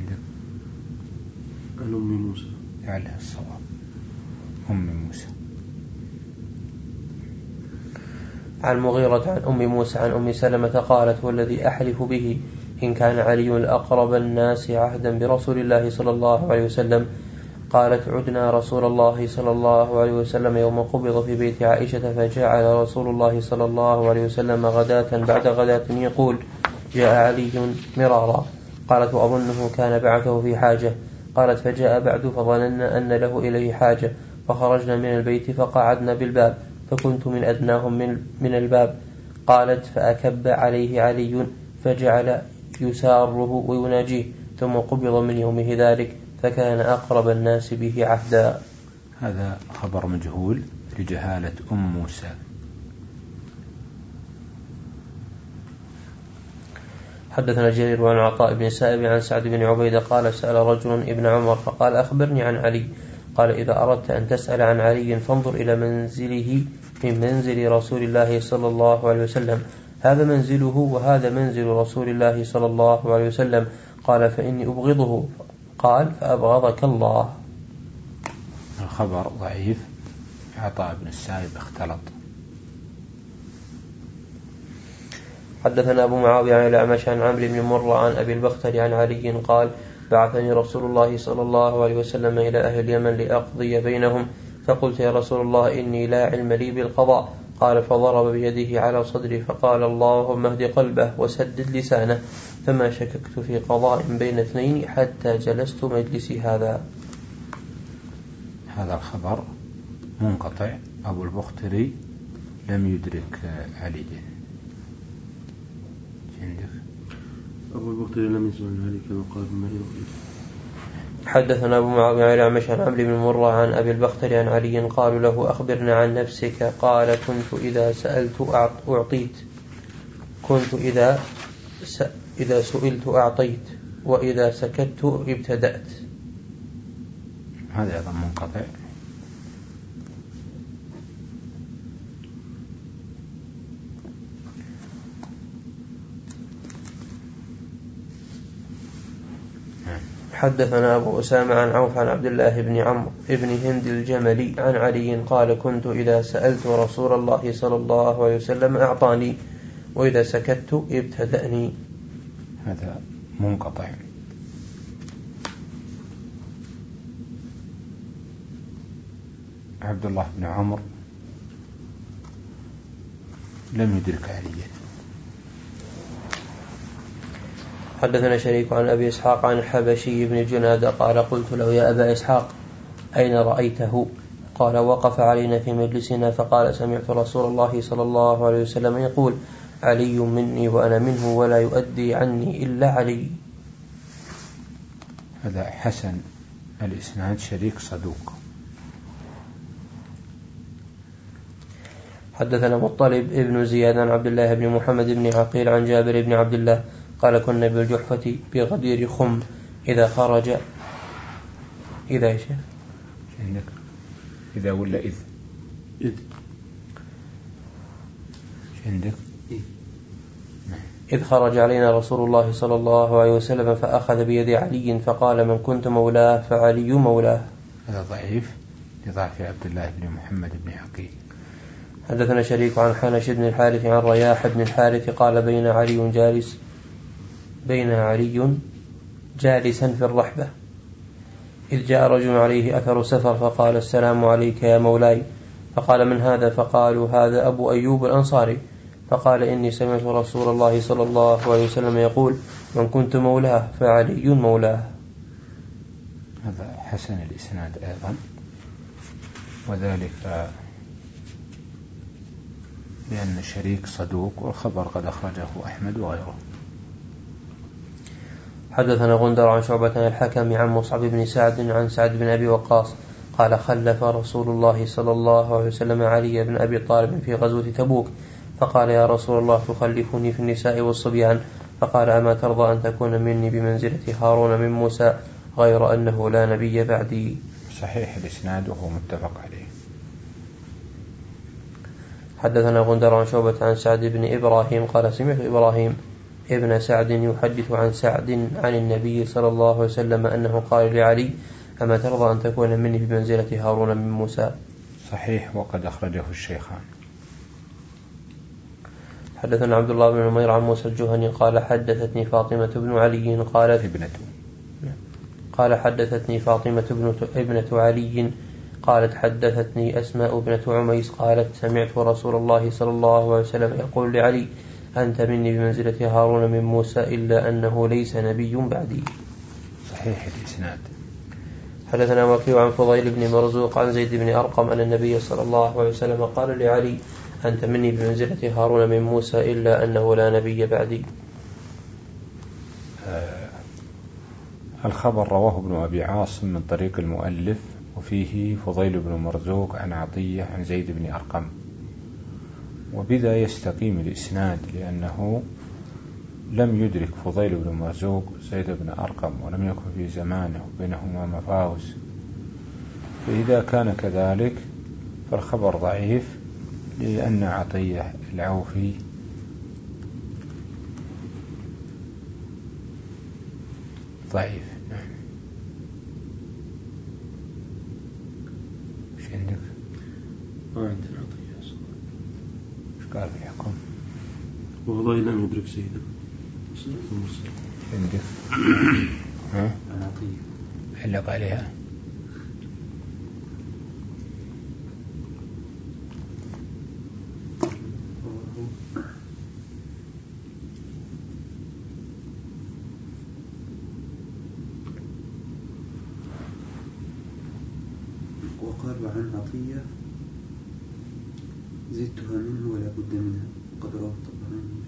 عن أم موسى على الصواب أم موسى. عن مغيرة عن أم موسى عن أم سلمة قالت والذي أحلف به إن كان علي الأقرب الناس عهدا برسول الله صلى الله عليه وسلم. قالت عدنا رسول الله صلى الله عليه وسلم يوم قبض في بيت عائشة فجعل رسول الله صلى الله عليه وسلم غداة بعد غداة يقول جاء علي مرارا. قالت وأظنه كان بعثه في حاجة. قالت فجاء بعد فظننا أن له إليه حاجة فخرجنا من البيت فقعدنا بالباب فكنت من أدناهم من, من الباب. قالت فأكب عليه علي فجعل يساره ويناجيه ثم قبض من يومه ذلك فكان أقرب الناس به عهدا. هذا خبر مجهول لجهالة أم موسى. حدثنا جرير عن عطاء بن سائب عن سعد بن عبيدة قال سأل رجل ابن عمر فقال أخبرني عن علي. قال إذا أردت أن تسأل عن علي فانظر إلى منزله من منزل رسول الله صلى الله عليه وسلم هذا منزله وهذا منزل رسول الله صلى الله عليه وسلم. قال فإني أبغضه. قال فأبغضك الله. الخبر ضعيف. عطاء بن السائب اختلط. حدثنا أبو معاوية عن الأعمش عن عمرو بن مرة عن أبي البختري عن علي قال بعثني رسول الله صلى الله عليه وسلم إلى أهل اليمن لأقضي بينهم فقلت يا رسول الله إني لا علم لي بالقضاء. قال فضرب بيده على صدري فقال اللهم اهد قلبه وسدد لسانه فما شككت في قضاء بين اثنين حتى جلست مجلسي هذا. هذا الخبر منقطع. أبو البختري لم يدرك علي. أبو البختري لم يسمع علي كما قال ابن معين. حدثنا أبو معاوية عن الأعمش عن عمرو بن مرة عن أبي البختري عن علي قالوا له أخبرنا عن نفسك. قال كنت إذا سألت أعطيت كنت إذا س... إذا سئلت أعطيت وإذا سكت ابتدأت. هذا أيضا منقطع. حدثنا أبو أسامة عن عوف عن عبد الله بن عمرو بن هند الجملي عن علي قال كنت إذا سألت رسول الله صلى الله عليه وسلم أعطاني وإذا سكت ابتدأني. هذا منقطع. عبد الله بن عمرو لم يدرك عليا. حدثنا شريك عن أبي إسحاق عن الحبشي بن جنادة قال قلت له يا أبا إسحاق أين رأيته؟ قال وقف علينا في مجلسنا فقال سمعت رسول الله صلى الله عليه وسلم يقول علي مني وأنا منه ولا يؤدي عني إلا علي. هذا حسن الإسناد شريك صدوق. حدثنا مطلب ابن زياد عن عبد الله بن محمد بن عقيل عن جابر بن عبد الله قال كنا بالجحفة بغدير خم إذا خرج إذا يا شيخ عندك إذا ولا إذ إذ عندك إذ خرج علينا رسول الله صلى الله عليه وسلم فأخذ بيد علي فقال من كنت مولاه فعلي مولاه. هذا ضعيف لضعف عبد الله بن محمد بن عقيل. حدثنا شريك عن حنش بن الحارث عن رياح بن الحارث قال بين علي جالس بين علي جالسا في الرحبة إذ جاء رجل عليه أثر سفر فقال السلام عليك يا مولاي فقال من هذا فقالوا هذا أبو أيوب الأنصاري فقال إني سمعت رسول الله صلى الله عليه وسلم يقول من كنت مولاه فعلي مولاه. هذا حسن الإسناد أيضا وذلك لأن الشريك صدوق والخبر قد أخرجه أحمد وغيره. حدثنا غندر عن شعبة الحكم عن مصعب بن سعد عن سعد بن أبي وقاص قال خلف رسول الله صلى الله عليه وسلم علي بن أبي طالب في غزوة تبوك فقال يا رسول الله تخلفني في النساء والصبيان فقال أما ترضى أن تكون مني بمنزلة هارون من موسى غير أنه لا نبي بعدي. صحيح الإسناد وهو متفق عليه. حدثنا غندر عن شعبة عن سعد بن إبراهيم قال سمعت إبراهيم ابن سعد يحدث عن سعد عن النبي صلى الله عليه وسلم أنه قال لعلي أما ترضى أن تكون مني بمنزلة هارون من موسى. صحيح وقد أخرجه الشيخان. حدثنا عبد الله بن نمير عن موسى الجهني قال حدثتني فاطمة بن علي قالت ابنته قال حدثتني فاطمة ابنة علي قالت حدثتني أسماء بنت عميس قالت سمعت رسول الله صلى الله عليه وسلم يقول لعلي أنت مني بمنزلة هارون من موسى إلا أنه ليس نبي بعدي. صحيح الإسناد. حدثنا وكيع عن فضيل بن مرزوق عن زيد بن أرقم أن النبي صلى الله عليه وسلم قال لعلي أنت مني بمنزلة هارون من موسى إلا أنه لا نبي بعدي. آه الخبر رواه ابن أبي عاصم من طريق المؤلف وفيه فضيل بن مرزوق عن عطية عن زيد بن أرقم وبذا يستقيم الإسناد لأنه لم يدرك فضيل بن مرزوق زيد بن أرقم ولم يكن في زمانه بينهما مفاوز فإذا كان كذلك فالخبر ضعيف لأن عطية العوفي ضعيف. ايش عندك؟ ما عندنا عطية ايش قال في الحكم؟ والله لم يدرك سيدا عندك؟ ها؟ عطية علق عليها وقال عن عطية زدتها منه ولا بد منها قد رواه الطبراني.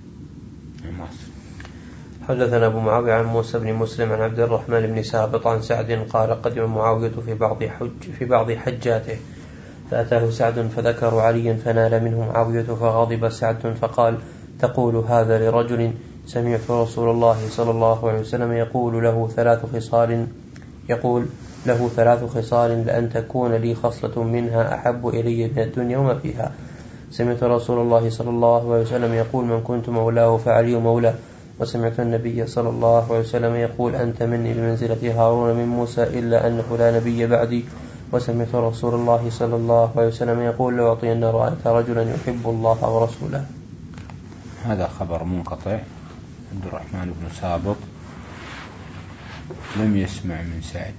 حدثنا أبو معاوية عن موسى بن مسلم عن عبد الرحمن بن سابط عن سعد قال قدم معاوية في بعض حج في بعض حجاته فأتاه سعد فذكروا عليا فنال منه معاوية فغضب سعد فقال تقول هذا لرجل سمعت رسول الله صلى الله عليه وسلم يقول له ثلاث خصال يقول له ثلاث خصال لأن تكون لي خصلة منها أحب إلي من الدنيا وما فيها. سمعت رسول الله صلى الله عليه وسلم يقول من كنت مولاه فعلي مولاه وسمعت النبي صلى الله عليه وسلم يقول أنت مني بمنزلة هارون من موسى إلا أنه لا نبي بعدي وسمعت رسول الله صلى الله عليه وسلم يقول لأعطين رأيت رجلا يحب الله ورسوله. هذا خبر منقطع. عبد الرحمن بن سابط لم يسمع من سعد.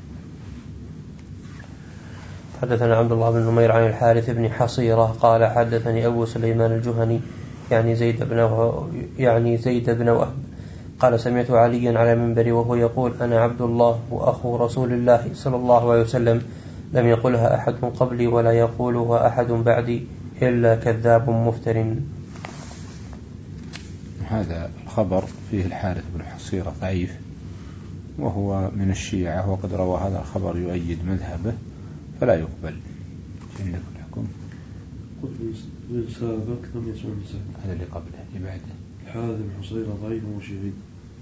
حدثنا عبد الله بن نمير عن الحارث بن حصيرة قال حدثني أبو سليمان الجهني يعني زيد بن يعني زيد بن وهب قال سمعت عليا على المنبر وهو يقول أنا عبد الله وأخو رسول الله صلى الله عليه وسلم لم يقلها أحد قبلي ولا يقولها أحد بعدي إلا كذاب مفتر. هذا الخبر فيه الحارث بن حصيرة ضعيف وهو من الشيعة، وقد روى هذا الخبر يؤيد مذهبه فلا يقبل. عندك الحكم سابق لم يسمع مسابق. هذا اللي قبله اللي بعده الحارث بن حصيرة ضعيف وشهيد.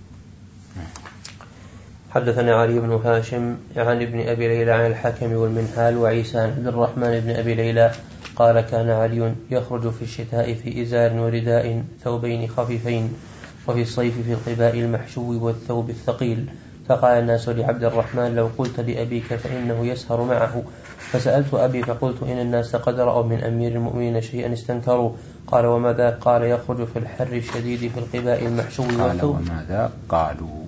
حدثنا علي بن هاشم عن ابن أبي ليلى عن الحكم والمنهال وعيسى عن عبد الرحمن بن أبي ليلى قال كان علي يخرج في الشتاء في إزار ورداء ثوبين خفيفين، وفي الصيف في القباء المحشو والثوب الثقيل. فقال الناس لعبد الرحمن لو قلت لأبيك فإنه يسهر معه. فسألت أبي فقلت إن الناس قد رأوا من أمير المؤمنين شيئا استنكروا. قال وماذا؟ قال يخرج في الحر الشديد في القباء المحشو والثوب. قال وماذا؟ قالوا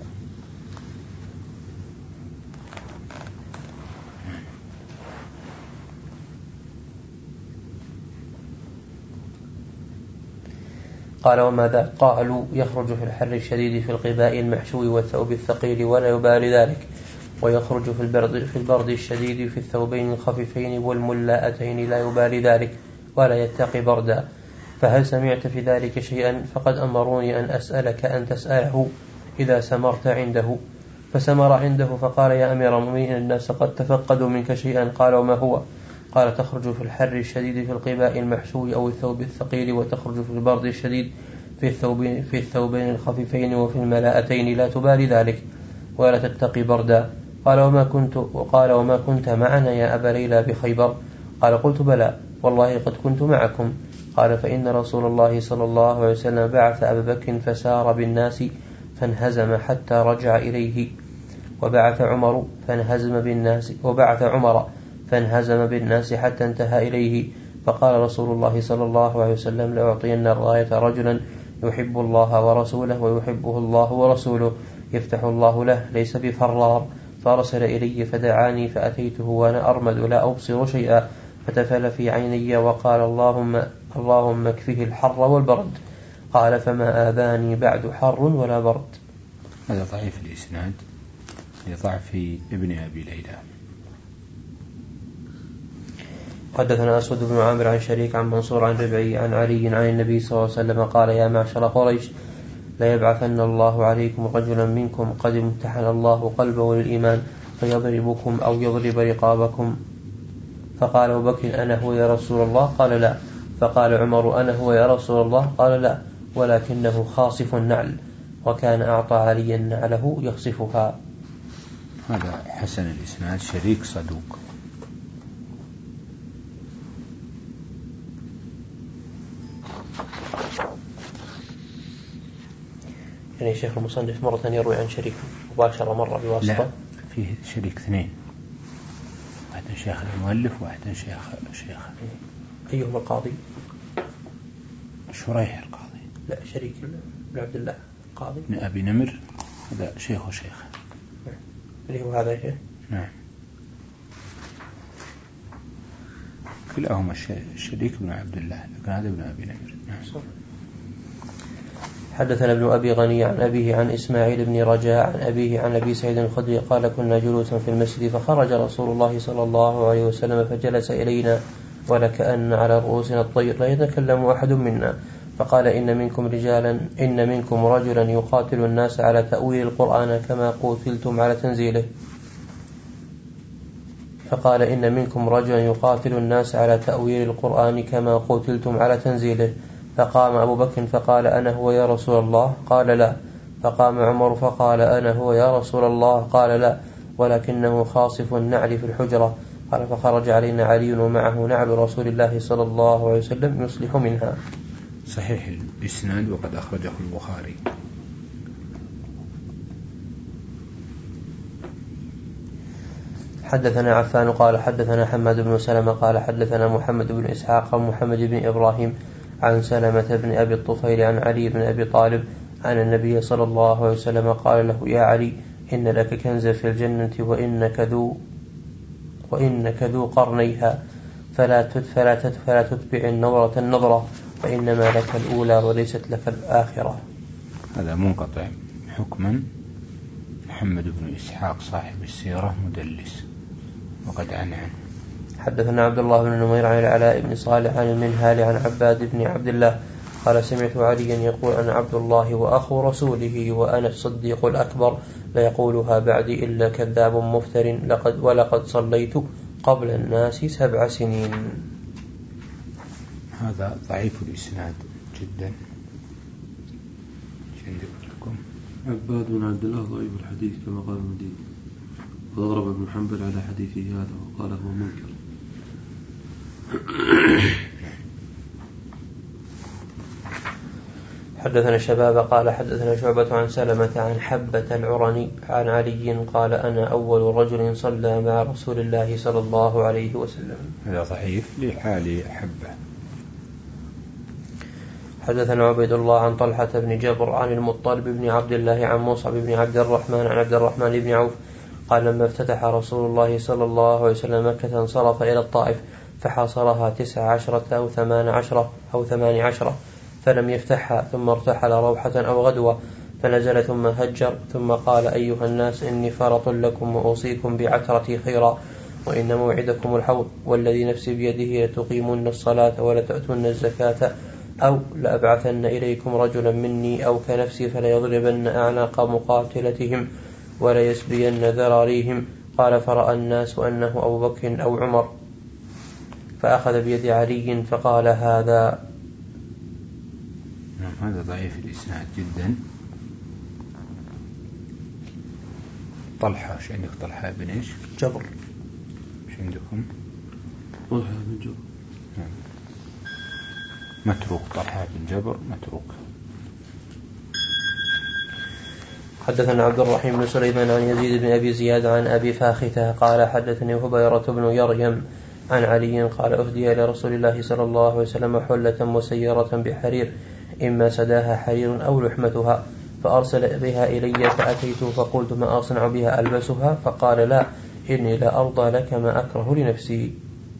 قال وماذا؟ قالوا يخرج في الحر الشديد في القباء المحشو والثوب الثقيل ولا يبالي ذلك، ويخرج في البرد, في البرد الشديد في الثوبين الخفيفين والملاءتين لا يبالي ذلك ولا يتقي بردا. فهل سمعت في ذلك شيئا؟ فقد أمروني أن أسألك أن تسأله إذا سمرت عنده. فسمر عنده فقال يا أمير المؤمنين الناس قد تفقدوا منك شيئا. قال وما هو؟ قال تخرج في الحر الشديد في القباء المحشو أو الثوب الثقيل، وتخرج في البرد الشديد في الثوبين, في الثوبين الخفيفين وفي الملاءتين لا تبالي ذلك ولا تتقي بردا. قال وما كنت وقال وما كنت معنا يا أبا ليلى بخيبر؟ قال قلت بلى والله قد كنت معكم. قال فإن رسول الله صلى الله عليه وسلم بعث أبا بكر فسار بالناس فانهزم حتى رجع إليه، وبعث عمر فانهزم بالناس وبعث عمر فانهزم بالناس حتى انتهى إليه. فقال رسول الله صلى الله عليه وسلم لأعطين الراية رجلا يحب الله ورسوله ويحبه الله ورسوله يفتح الله له ليس بفرار. فأرسل إلي فدعاني فأتيته وأنا أرمد لا أبصر شيئا، فتفل في عيني وقال اللهم اللهم اكفه الحر والبرد. قال فما آذاني بعد حر ولا برد. هذا ضعيف الإسناد لضعف في ابن أبي ليلى. حدثنا أسود بن عامر عن شريك عن منصور عن ربعي عن علي عن النبي صلى الله عليه وسلم قال يا معشر قريش لا يبعثن الله عليكم رجلا منكم قد امتحن الله قلبه للإيمان فيضربكم أو يضرب رقابكم. فقال أبو بكر أنا هو يا رسول الله؟ قال لا. فقال عمر أنا هو يا رسول الله؟ قال لا ولكنه خاصف النعل، وكان أعطى عليا نعله يخصفها. هذا حسن الإسناد شريك صدوق. يعني شيخ المصنف مرة يروي عن شريك مباشرة مرة بواسطة؟ لا فيه شريك اثنين، واحد شيخ المؤلف واحد شيخ شيخ أيهما القاضي؟ شريح القاضي. لا شريك بن عبد الله القاضي ابن أبي نمر هذا شيخ وشيخ اللي هو هذا شيخ. نعم كلاهما الشريك بن عبد الله لكن هذا ابن أبي نمر. نعم. حدثنا ابن أبي غني عن أبيه عن إسماعيل بن رجاء عن أبيه عن أبي سعيد الخدري قال كنا جلوسا في المسجد فخرج رسول الله صلى الله عليه وسلم فجلس إلينا ولكأن على رؤوسنا الطير لا يتكلم أحد منا، فقال إن منكم رجالا إن منكم رجلا يقاتل الناس على تأويل القرآن كما قتلتم على تنزيله فقال إن منكم رجلا يقاتل الناس على تأويل القرآن كما قتلتم على تنزيله. فقام أبو بكر فقال أنا هو يا رسول الله؟ قال لا. فقام عمر فقال أنا هو يا رسول الله؟ قال لا ولكنه خاصف النعل في الحجرة. قال فخرج علينا علي ومعه نعل رسول الله صلى الله عليه وسلم يصلح منها. صحيح الإسناد وقد أخرجه البخاري. حدثنا عفان قال حدثنا حماد بن سلمة قال حدثنا محمد بن إسحاق ومحمد بن إبراهيم عن سلمة بن أبي الطفيل عن علي بن أبي طالب عن النبي صلى الله عليه وسلم قال له يا علي إن لك كنزا في الجنة وإنك ذو وإنك ذو قرنيها فلا فلا فلا تتبع النظرة النظرة فإنما لك الأولى وليست لك الآخرة. هذا منقطع حكما. محمد بن إسحاق صاحب السيرة مدلس وقد عنعن. حدثنا عبد الله بن نمير عن العلاء بن صالح عن المنهال عن عباد بن عبد الله قال سمعت عليا يقول أنا عبد الله وأخو رسوله وأنا الصديق الأكبر لا بعدي إلا كذاب مفتر لقد ولقد صليت قبل الناس سبع سنين. هذا ضعيف الإسناد جدا. عباد بن عبد الله ضعيف الحديث كما قال المدين، وضرب ابن حنبل على حديثه هذا وقال هو منكر. حدثنا الشباب قال حدثنا شعبة عن سلمة عن حبة العرني عن علي قال أنا أول رجل صلى مع رسول الله صلى الله عليه وسلم. هذا ضعيف لحال حبة. حدثنا عبيد الله عن طلحة بن جبر عن المطلب بن عبد الله عن مصعب بن عبد الرحمن عن عبد الرحمن بن عوف قال لما افتتح رسول الله صلى الله عليه وسلم مكة انصرف إلى الطائف فحاصرها تسع عشرة أو ثمان عشرة أو ثمان عشرة فلم يفتحها ثم ارتحل روحة أو غدوة فنزل ثم هجر ثم قال أيها الناس إني فرط لكم وأوصيكم بعترتي خيرا وإن موعدكم الحوض والذي نفسي بيده لتقيمون الصلاة ولتأتون الزكاة أو لأبعثن إليكم رجلا مني أو كنفسي فليضربن أعناق مقاتلتهم وليسبين ذراريهم. قال فرأى الناس أنه أبو بكر أو عمر فأخذ بيد علي فقال هذا. نعم هذا ضعيف الإسناد جدا. طلحة ايش عندك؟ طلحة بن ايش؟ جبر. ايش عندكم؟ طلحة بن جبر. نعم. متروك. طلحة بن جبر متروك. حدثنا عبد الرحيم بن سليمان عن يزيد بن أبي زياد عن أبي فاختة قال حدثني هبيرة بن يريم عن علي قال أهدي إلى رسول الله صلى الله عليه وسلم حلة مسيرة بحرير إما سداها حرير أو لحمتها فأرسل بها إلي فأتيت فقلت ما أصنع بها ألبسها فقال لا إني لا أرضى لك ما أكره لنفسي.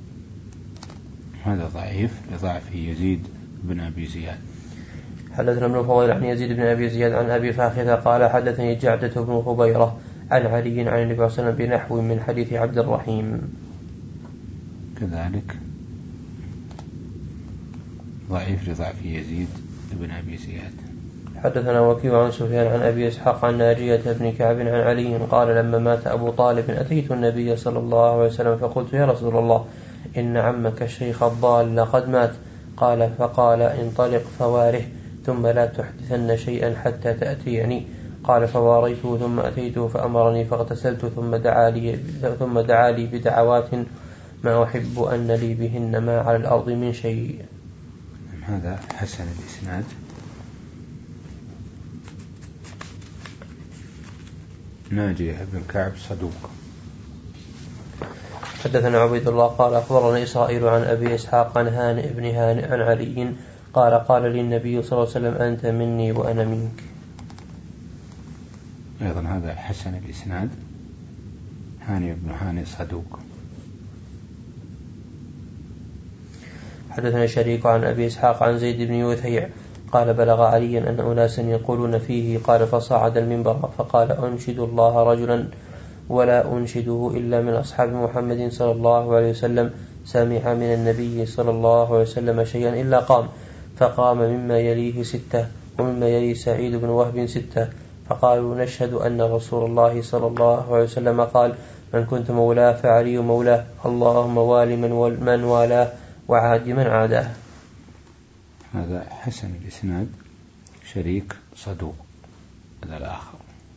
هذا ضعيف لضعف يزيد بن أبي زياد. حدثنا ابن فضيل عن يزيد بن أبي زياد عن أبي فاخذة قال حدثني جعدة بن هبيرة عن علي عن النبي صلى الله عليه وسلم بنحو من حديث عبد الرحيم. كذلك ضعيف لضعف يزيد بن أبي زياد. حدثنا وكيع عن سفيان عن أبي إسحاق عن ناجية بن كعب عن علي قال لما مات أبو طالب أتيت النبي صلى الله عليه وسلم فقلت يا رسول الله إن عمك الشيخ الضال قد مات. قال فقال انطلق فواره ثم لا تحدثن شيئا حتى تأتيني. قال فواريته ثم أتيته فأمرني فاغتسلت ثم دعا لي, ثم دعا لي بدعوات ما أحب أن لي بهن ما على الأرض من شيء. هذا حسن الإسناد. ناجية بن كعب صدوق. حدثنا عبيد الله قال أخبرنا إسرائيل عن أبي إسحاق عن هانئ بن هانئ عن علي قال قال لي النبي صلى الله عليه وسلم أنت مني وأنا منك. أيضا هذا حسن الإسناد. هانئ بن هانئ صدوق. حدثنا شريك عن أبي إسحاق عن زيد بن يوثيع قال بلغ عليا أن أناسا يقولون فيه قال فصعد المنبر فقال أنشد الله رجلا ولا أنشده إلا من أصحاب محمد صلى الله عليه وسلم سمع من النبي صلى الله عليه وسلم شيئا إلا قام فقام مما يليه ستة ومما يليه سعيد بن وهب ستة فقالوا نشهد أن رسول الله صلى الله عليه وسلم قال من كنت مولاه فعلي مولاه اللهم وال من والاه وعاد من عاداه. هذا حسن الإسناد. شريك صدوق. هذا الآخر.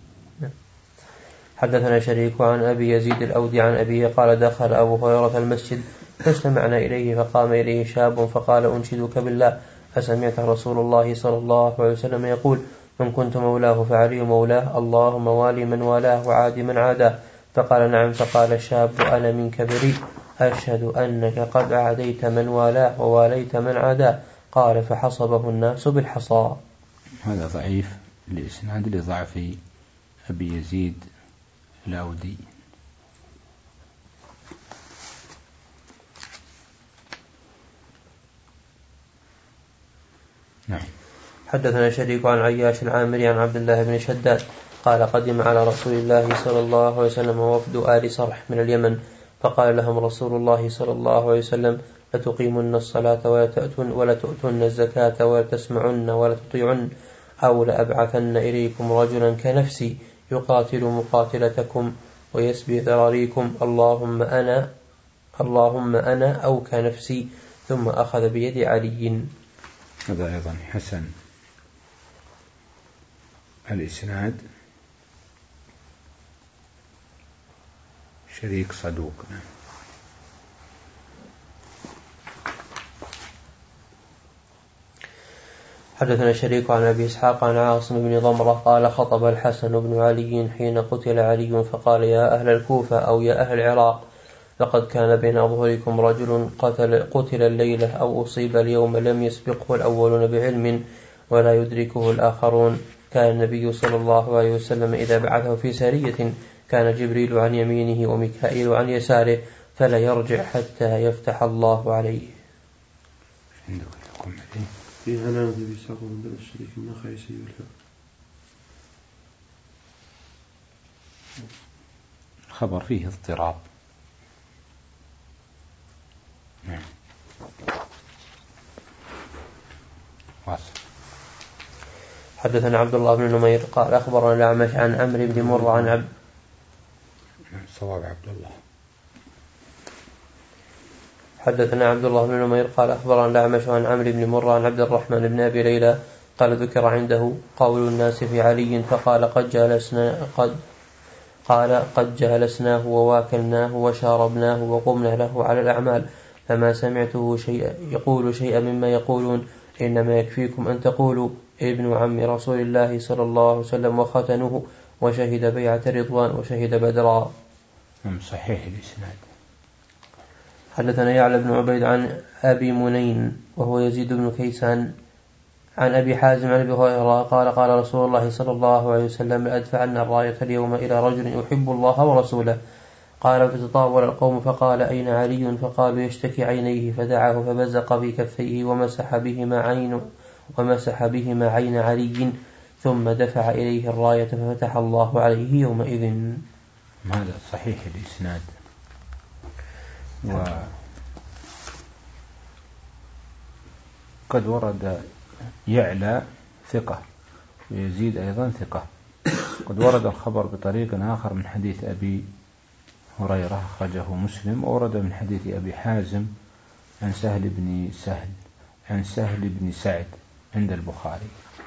حدثنا شريك عن أبي يزيد الأودي عن أبيه قال دخل أبو هريرة المسجد فاستمعنا إليه فقام إليه شاب فقال أنشدك بالله فسمعت رسول الله صلى الله عليه وسلم يقول من كنت مولاه فعلي مولاه اللهم والي من والاه وعاد من عاداه. فقال نعم. فقال الشاب أنا منك بريء أشهد أنك قد عاديت من والاه وواليت من عاداه. قال فحصبه الناس بالحصى. هذا ضعيف لإسناد لضعف أبي يزيد الأودي. نعم. حدثنا شريك عن عياش العامري عن عبد الله بن شداد قال قدم على رسول الله صلى الله عليه وسلم وفد آل صرح من اليمن فقال لهم رسول الله صلى الله عليه وسلم لتقيمن الصلاة ولا تأتون ولا تؤتون الزكاة ولا تسمعن ولا تطيعن أو لأبعثن إليكم رجلا كنفسي يقاتل مقاتلتكم ويسبي ذراريكم اللهم أنا اللهم أنا أو كنفسي. ثم أخذ بيد علي. هذا أيضا حسن الإسناد، شريك صدوقنا. حدثنا شريك عن أبي إسحاق عن عاصم بن ضمرة قال خطب الحسن بن علي حين قتل علي فقال يا أهل الكوفة أو يا أهل العراق لقد كان بين أظهركم رجل قتل, قتل الليلة أو أصيب اليوم لم يسبقه الأولون بعلم ولا يدركه الآخرون. كان النبي صلى الله عليه وسلم إذا بعثه في سرية كان جبريل عن يمينه وميكائيل عن يساره فلا يرجع حتى يفتح الله عليه. في علامة أبي إسحاق بن الشريك من خيسي والفقه. خبر فيه اضطراب. نعم. حدثنا عبد الله بن نمير قال أخبرنا الأعمش عن عمرو بن مرة عن عبد صواب عبد الله. حدثنا عبد الله بن نمير قال أخبرنا الأعمش عن عمرو بن مرة عن عبد الرحمن بن أبي ليلى قال ذكر عنده قول الناس في علي فقال قد جالسنا قد قال قد جالسناه وواكلناه وشاربناه وقمنا له على الأعمال فما سمعته شيء يقول شيئا مما يقولون إنما يكفيكم أن تقولوا ابن عم رسول الله صلى الله عليه وسلم وختنه وشهد بيعة رضوان وشهد بدرا. صحيح الإسناد. حدثنا يعلى بن عبيد عن أبي منين وهو يزيد بن كيسان عن أبي حازم عن أبي هريرة قال قال رسول الله صلى الله عليه وسلم لأدفعن الراية اليوم إلى رجل يحب الله ورسوله. قال فتطاول القوم فقال أين علي فقالوا يشتكي عينيه فدعاه فبزق في كفيه ومسح بهما عين ومسح بهما عين علي ثم دفع إليه الراية ففتح الله عليه يومئذ. هذا صحيح الإسناد. وقد ورد يعلى ثقة ويزيد أيضا ثقة. قد ورد الخبر بطريق آخر من حديث أبي هريرة أخرجه مسلم، وورد من حديث أبي حازم عن سهل بن سهل عن سهل بن سعد عند البخاري.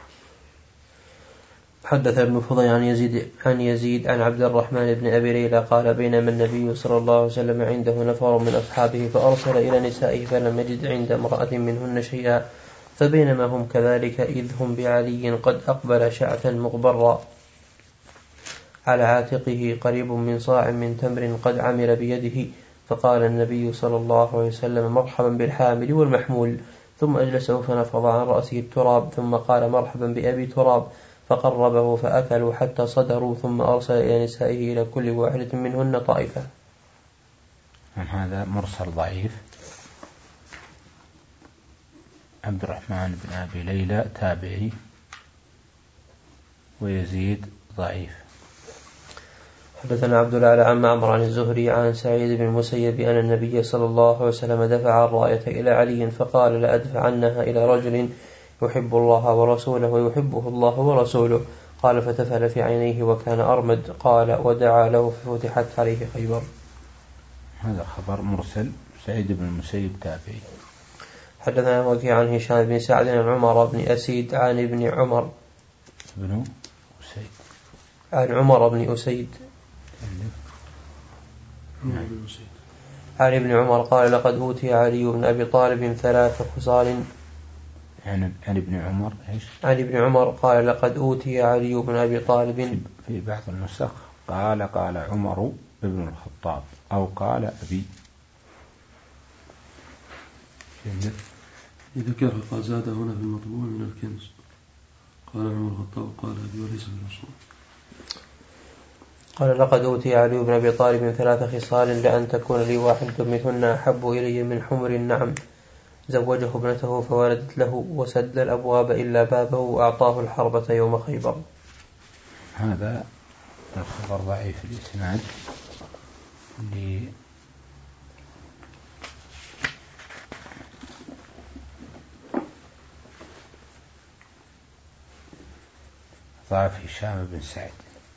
حدث ابن فضيل عن يزيد عن يزيد عن عبد الرحمن بن أبي ليلى قال بينما النبي صلى الله عليه وسلم عنده نفر من أصحابه فأرسل إلى نسائه فلم يجد عند امرأة منهن شيئا فبينما هم كذلك إذ هم بعلي قد أقبل شعثا مغبرا على عاتقه قريب من صاع من تمر قد عمل بيده فقال النبي صلى الله عليه وسلم مرحبا بالحامل والمحمول ثم أجلسه فنفض عن رأسه التراب ثم قال مرحبا بأبي تراب فقربه فأكلوا حتى صدروا ثم أرسل إلى نسائه إلى كل واحدة منهن طائفة. هذا مرسل ضعيف. عبد الرحمن بن أبي ليلى تابعي ويزيد ضعيف. حدثنا عبد الأعلى عن معمر عن الزهري عن سعيد بن المسيب أن النبي صلى الله عليه وسلم دفع الراية إلى علي فقال لأدفعنها إلى رجل يحب الله ورسوله ويحبه الله ورسوله. قال فتفل في عينيه وكان أرمد. قال ودعا له ففتحت عليه خيبر. هذا خبر مرسل. سعيد بن المسيب تابعي. حدثنا وكيع عن هشام بن سعد عن عمر بن أسيد عن ابن عمر بن أسيد عن عمر بن أسيد عن ابن عمر قال لقد أوتي علي بن أبي طالب ثلاث خصال. عن عن ابن عمر إيش؟ عن ابن عمر قال لقد أوتي علي بن أبي طالب. في بعض النسخ قال قال عمر بن الخطاب أو قال أبي. إذا كان قال زاد هنا في المطبوع من الكنز قال عمر الخطاب قال أبي وليس في الرسول. قال لقد أوتي علي بن أبي طالب ثلاث خصال لأن تكون لي واحدة مثلن أحب إلي من حمر النعم. زوجه ابنته فولدت له وسد الأبواب إلا بابه وأعطاه الحربة يوم خيبر. هذا الخبر ضعيف الإسناد ضعف هشام بن سعد.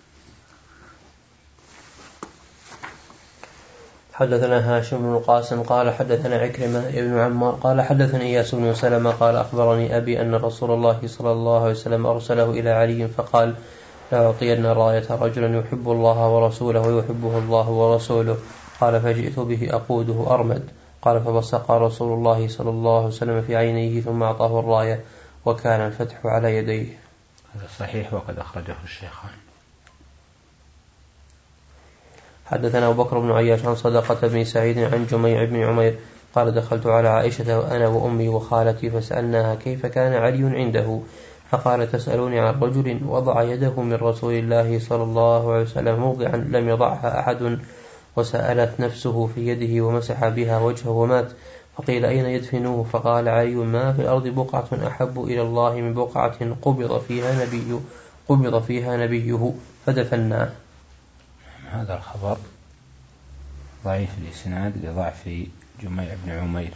حدثنا هاشم بن القاسم قال حدثنا عكرمة ابن عمار قال حدثني إياس بن سلمة قال أخبرني أبي أن رسول الله صلى الله عليه وسلم أرسله إلى علي فقال لأعطين راية رجلا يحب الله ورسوله ويحبه الله ورسوله. قال فجئت به أقوده أرمد. قال فبصق رسول الله صلى الله عليه وسلم في عينيه ثم أعطاه الراية وكان الفتح على يديه. هذا صحيح وقد أخرجه الشيخان. حدثنا أبو بكر بن عياش عن صدقة بن سعيد عن جميع بن عمير قال دخلت على عائشة وأنا وأمي وخالتي فسألناها كيف كان علي عنده فقال تسألوني عن رجل وضع يده من رسول الله صلى الله عليه وسلم موضعا لم يضعها أحد وسألت نفسه في يده ومسح بها وجهه ومات. فقيل أين يدفنوه فقال علي ما في الأرض بقعة أحب إلى الله من بقعة قبض فيها نبي قبض فيها نبيه فدفناه. هذا الخبر ضعيف الإسناد لضعف جميع بن عمير.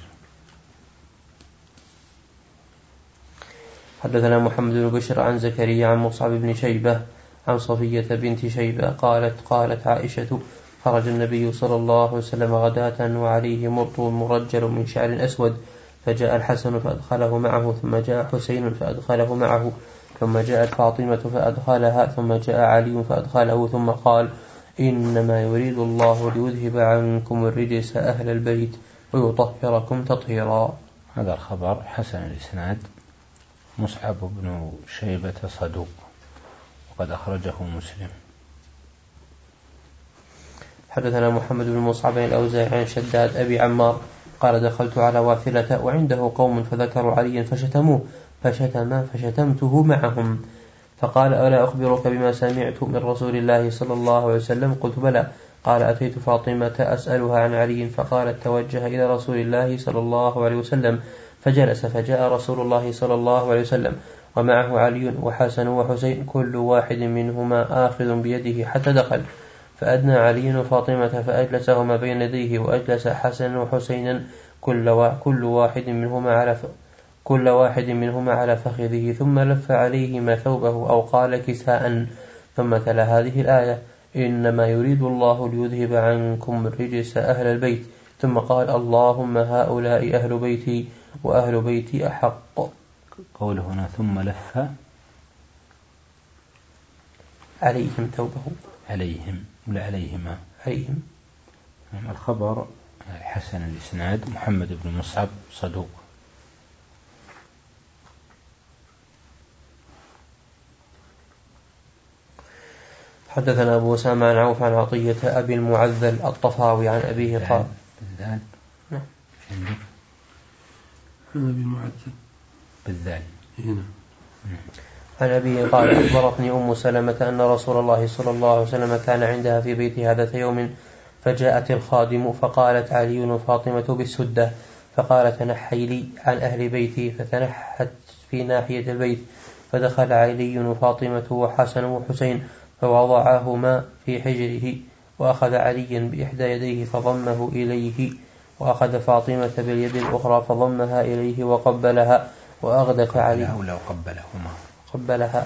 حدثنا محمد بن بشر عن زكريا عن مصعب بن شيبة عن صفية بنت شيبة قالت قالت عائشة خرج النبي صلى الله عليه وسلم غداة وعليه مرط مرجل من شعر أسود فجاء الحسن فأدخله معه ثم جاء حسين فأدخله معه ثم جاءت فاطمة فأدخلها ثم جاء علي فأدخله ثم قال إنما يريد الله ليذهب عنكم الرجس أهل البيت ويطهركم تطهيرا. هذا الخبر حسن الإسناد. مصعب بن شيبة صدوق وقد أخرجه مسلم. حدثنا محمد بن مصعب الأوزاعي عن شداد أبي عمار قال دخلت على واثلة وعنده قوم فذكروا عليا فشتموه فشتم فشتمته معهم فقال ألا أخبرك بما سمعت من رسول الله صلى الله عليه وسلم قلت بلى. قال أتيت فاطمة أسألها عن علي فقالت توجه إلى رسول الله صلى الله عليه وسلم فجلس فجاء رسول الله صلى الله عليه وسلم ومعه علي وحسن وحسين كل واحد منهما آخذ بيده حتى دخل فأدنى علي وفاطمة فأجلسهما بين يديه وأجلس حسن وحسينا كل, كل واحد منهما على كل واحد منهما على فخذه ثم لف عليهما ثوبه أو قال كساء ثم تلا هذه الآية إنما يريد الله ليذهب عنكم الرجس أهل البيت ثم قال اللهم هؤلاء أهل بيتي وأهل بيتي أحق. قوله هنا ثم لف عليهم ثوبه عليهم ولا عليهما عليهم. الخبر حسن الإسناد. محمد بن مصعب صدوق. حدثنا أبو أسامة عن عوف عن عطية أبي المعذل الطفاوي عن أبيه قال بالذال نعم عندك أبي المعذل بالذال هنا عن أبيه قال أخبرتني أم سلمة أن رسول الله صلى الله عليه وسلم كان عندها في بيتها ذات يوم فجاءت الخادم فقالت علي وفاطمة بالسدة فقال تنحي لي عن أهل بيتي فتنحت في ناحية البيت فدخل علي وفاطمة وحسن وحسين فوضعهما في حجره وأخذ عليا بإحدى يديه فضمه إليه وأخذ فاطمة باليد الأخرى فضمها إليه وقبلها وأغدف عليه ولا قبلهما قبلها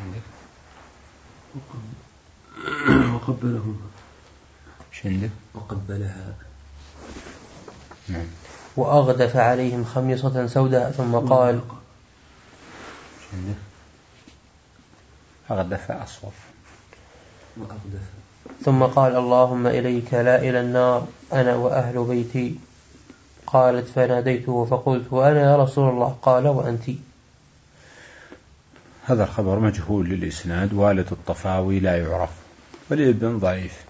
وقبلهما شندك وقبلها نعم وأغدف عليهم خميصة سوداء ثم قال شندك أغدف أصوف وأغدف ثم قال اللهم إليك لا إلى النار أنا وأهل بيتي. قالت فناديته فقلت وأنا يا رسول الله قال وأنت. هذا الخبر مجهول للإسناد. والد الطفاوي لا يعرف والابن ضعيف.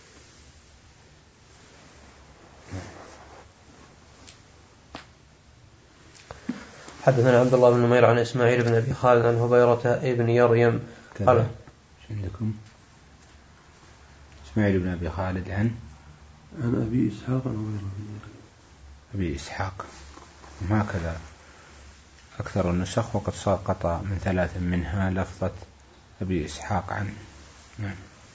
حدثنا عبد الله بن نمير عن إسماعيل بن أبي خالد عن هبيرة ابن يريم قال عندكم إسماعيل بن أبي خالد عن عن أبي إسحاق عن أبي إسحاق هكذا أكثر النسخ وقد سقط من ثلاث منها لفظة أبي إسحاق عنه. نعم.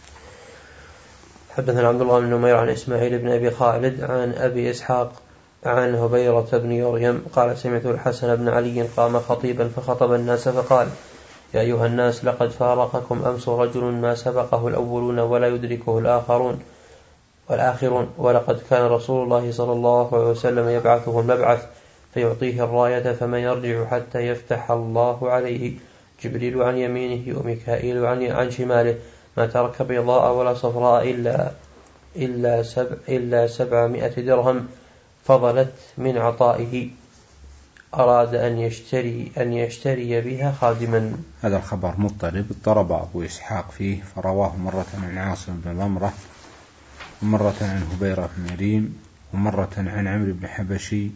حدثنا عبد الله بن نمير عن إسماعيل بن أبي خالد عن أبي إسحاق عن هبيرة بن يريم قال سمعت الحسن بن علي قام خطيبا فخطب الناس فقال يا أيها الناس لقد فارقكم أمس رجل ما سبقه الأولون ولا يدركه الآخرون والآخرون، ولقد كان رسول الله صلى الله عليه وسلم يبعثه المبعث فيعطيه الراية فمن يرجع حتى يفتح الله عليه، جبريل عن يمينه وميكائيل عن شماله، ما ترك بيضاء ولا صفراء إلا إلا سبع إلا سبعمائة درهم فضلت من عطائه، أراد أن يشتري أن يشتري بها خادما. هذا الخبر مضطرب، اضطرب أبو إسحاق فيه فرواه مرة عن عاصم بن ضمرة ومرة عن هبيرة بن مريم ومرة عن عمرو بن حبشي.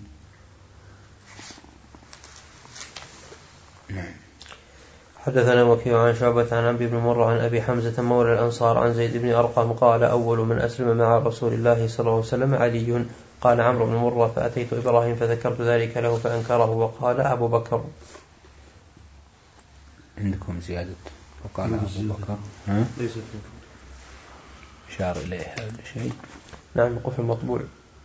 نعم. حدثنا وكيع عن شعبة عن عمرو بن مرة عن أبي حمزة مولى الأنصار عن زيد بن أرقم قال أول من أسلم مع رسول الله صلى الله عليه وسلم علي. قال عمرو بن مرة فأتيت إبراهيم فذكرت ذلك له فأنكره وقال أبو بكر. عندكم زيادة وقال أبو بكر؟ ها؟ ليس شار إليه هذا شيء. نعم يقول في المطبوع.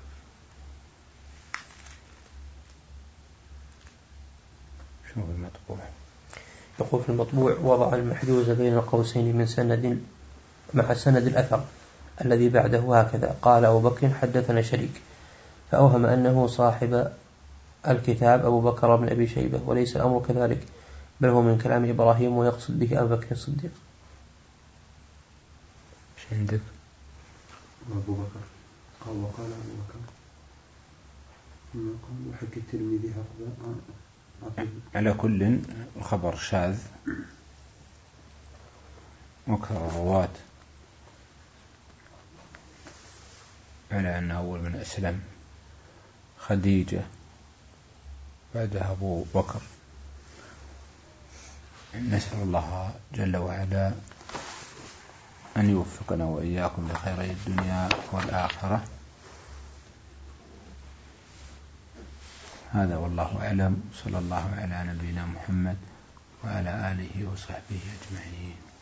شو في المطبوع؟ يقول في المطبوع وضع المحجوز بين القوسين من سند مع سند الأثر الذي بعده هكذا قال أبو بكر حدثنا شريك، فأوهم أنه صاحب الكتاب أبو بكر بن أبي شيبة، وليس الأمر كذلك، بل هو من كلام إبراهيم ويقصد به أبو بكر الصديق. ايش عندك؟ أبو بكر قال وقال أبو بكر وحكي الترمذي هكذا. على كل الخبر شاذ وكثر الرواة على أن أول من أسلم خديجة بعدها أبو بكر. نسأل الله جل وعلا أن يوفقنا وإياكم لخيري الدنيا والآخرة. هذا والله أعلم، صلى الله على نبينا محمد وعلى آله وصحبه أجمعين.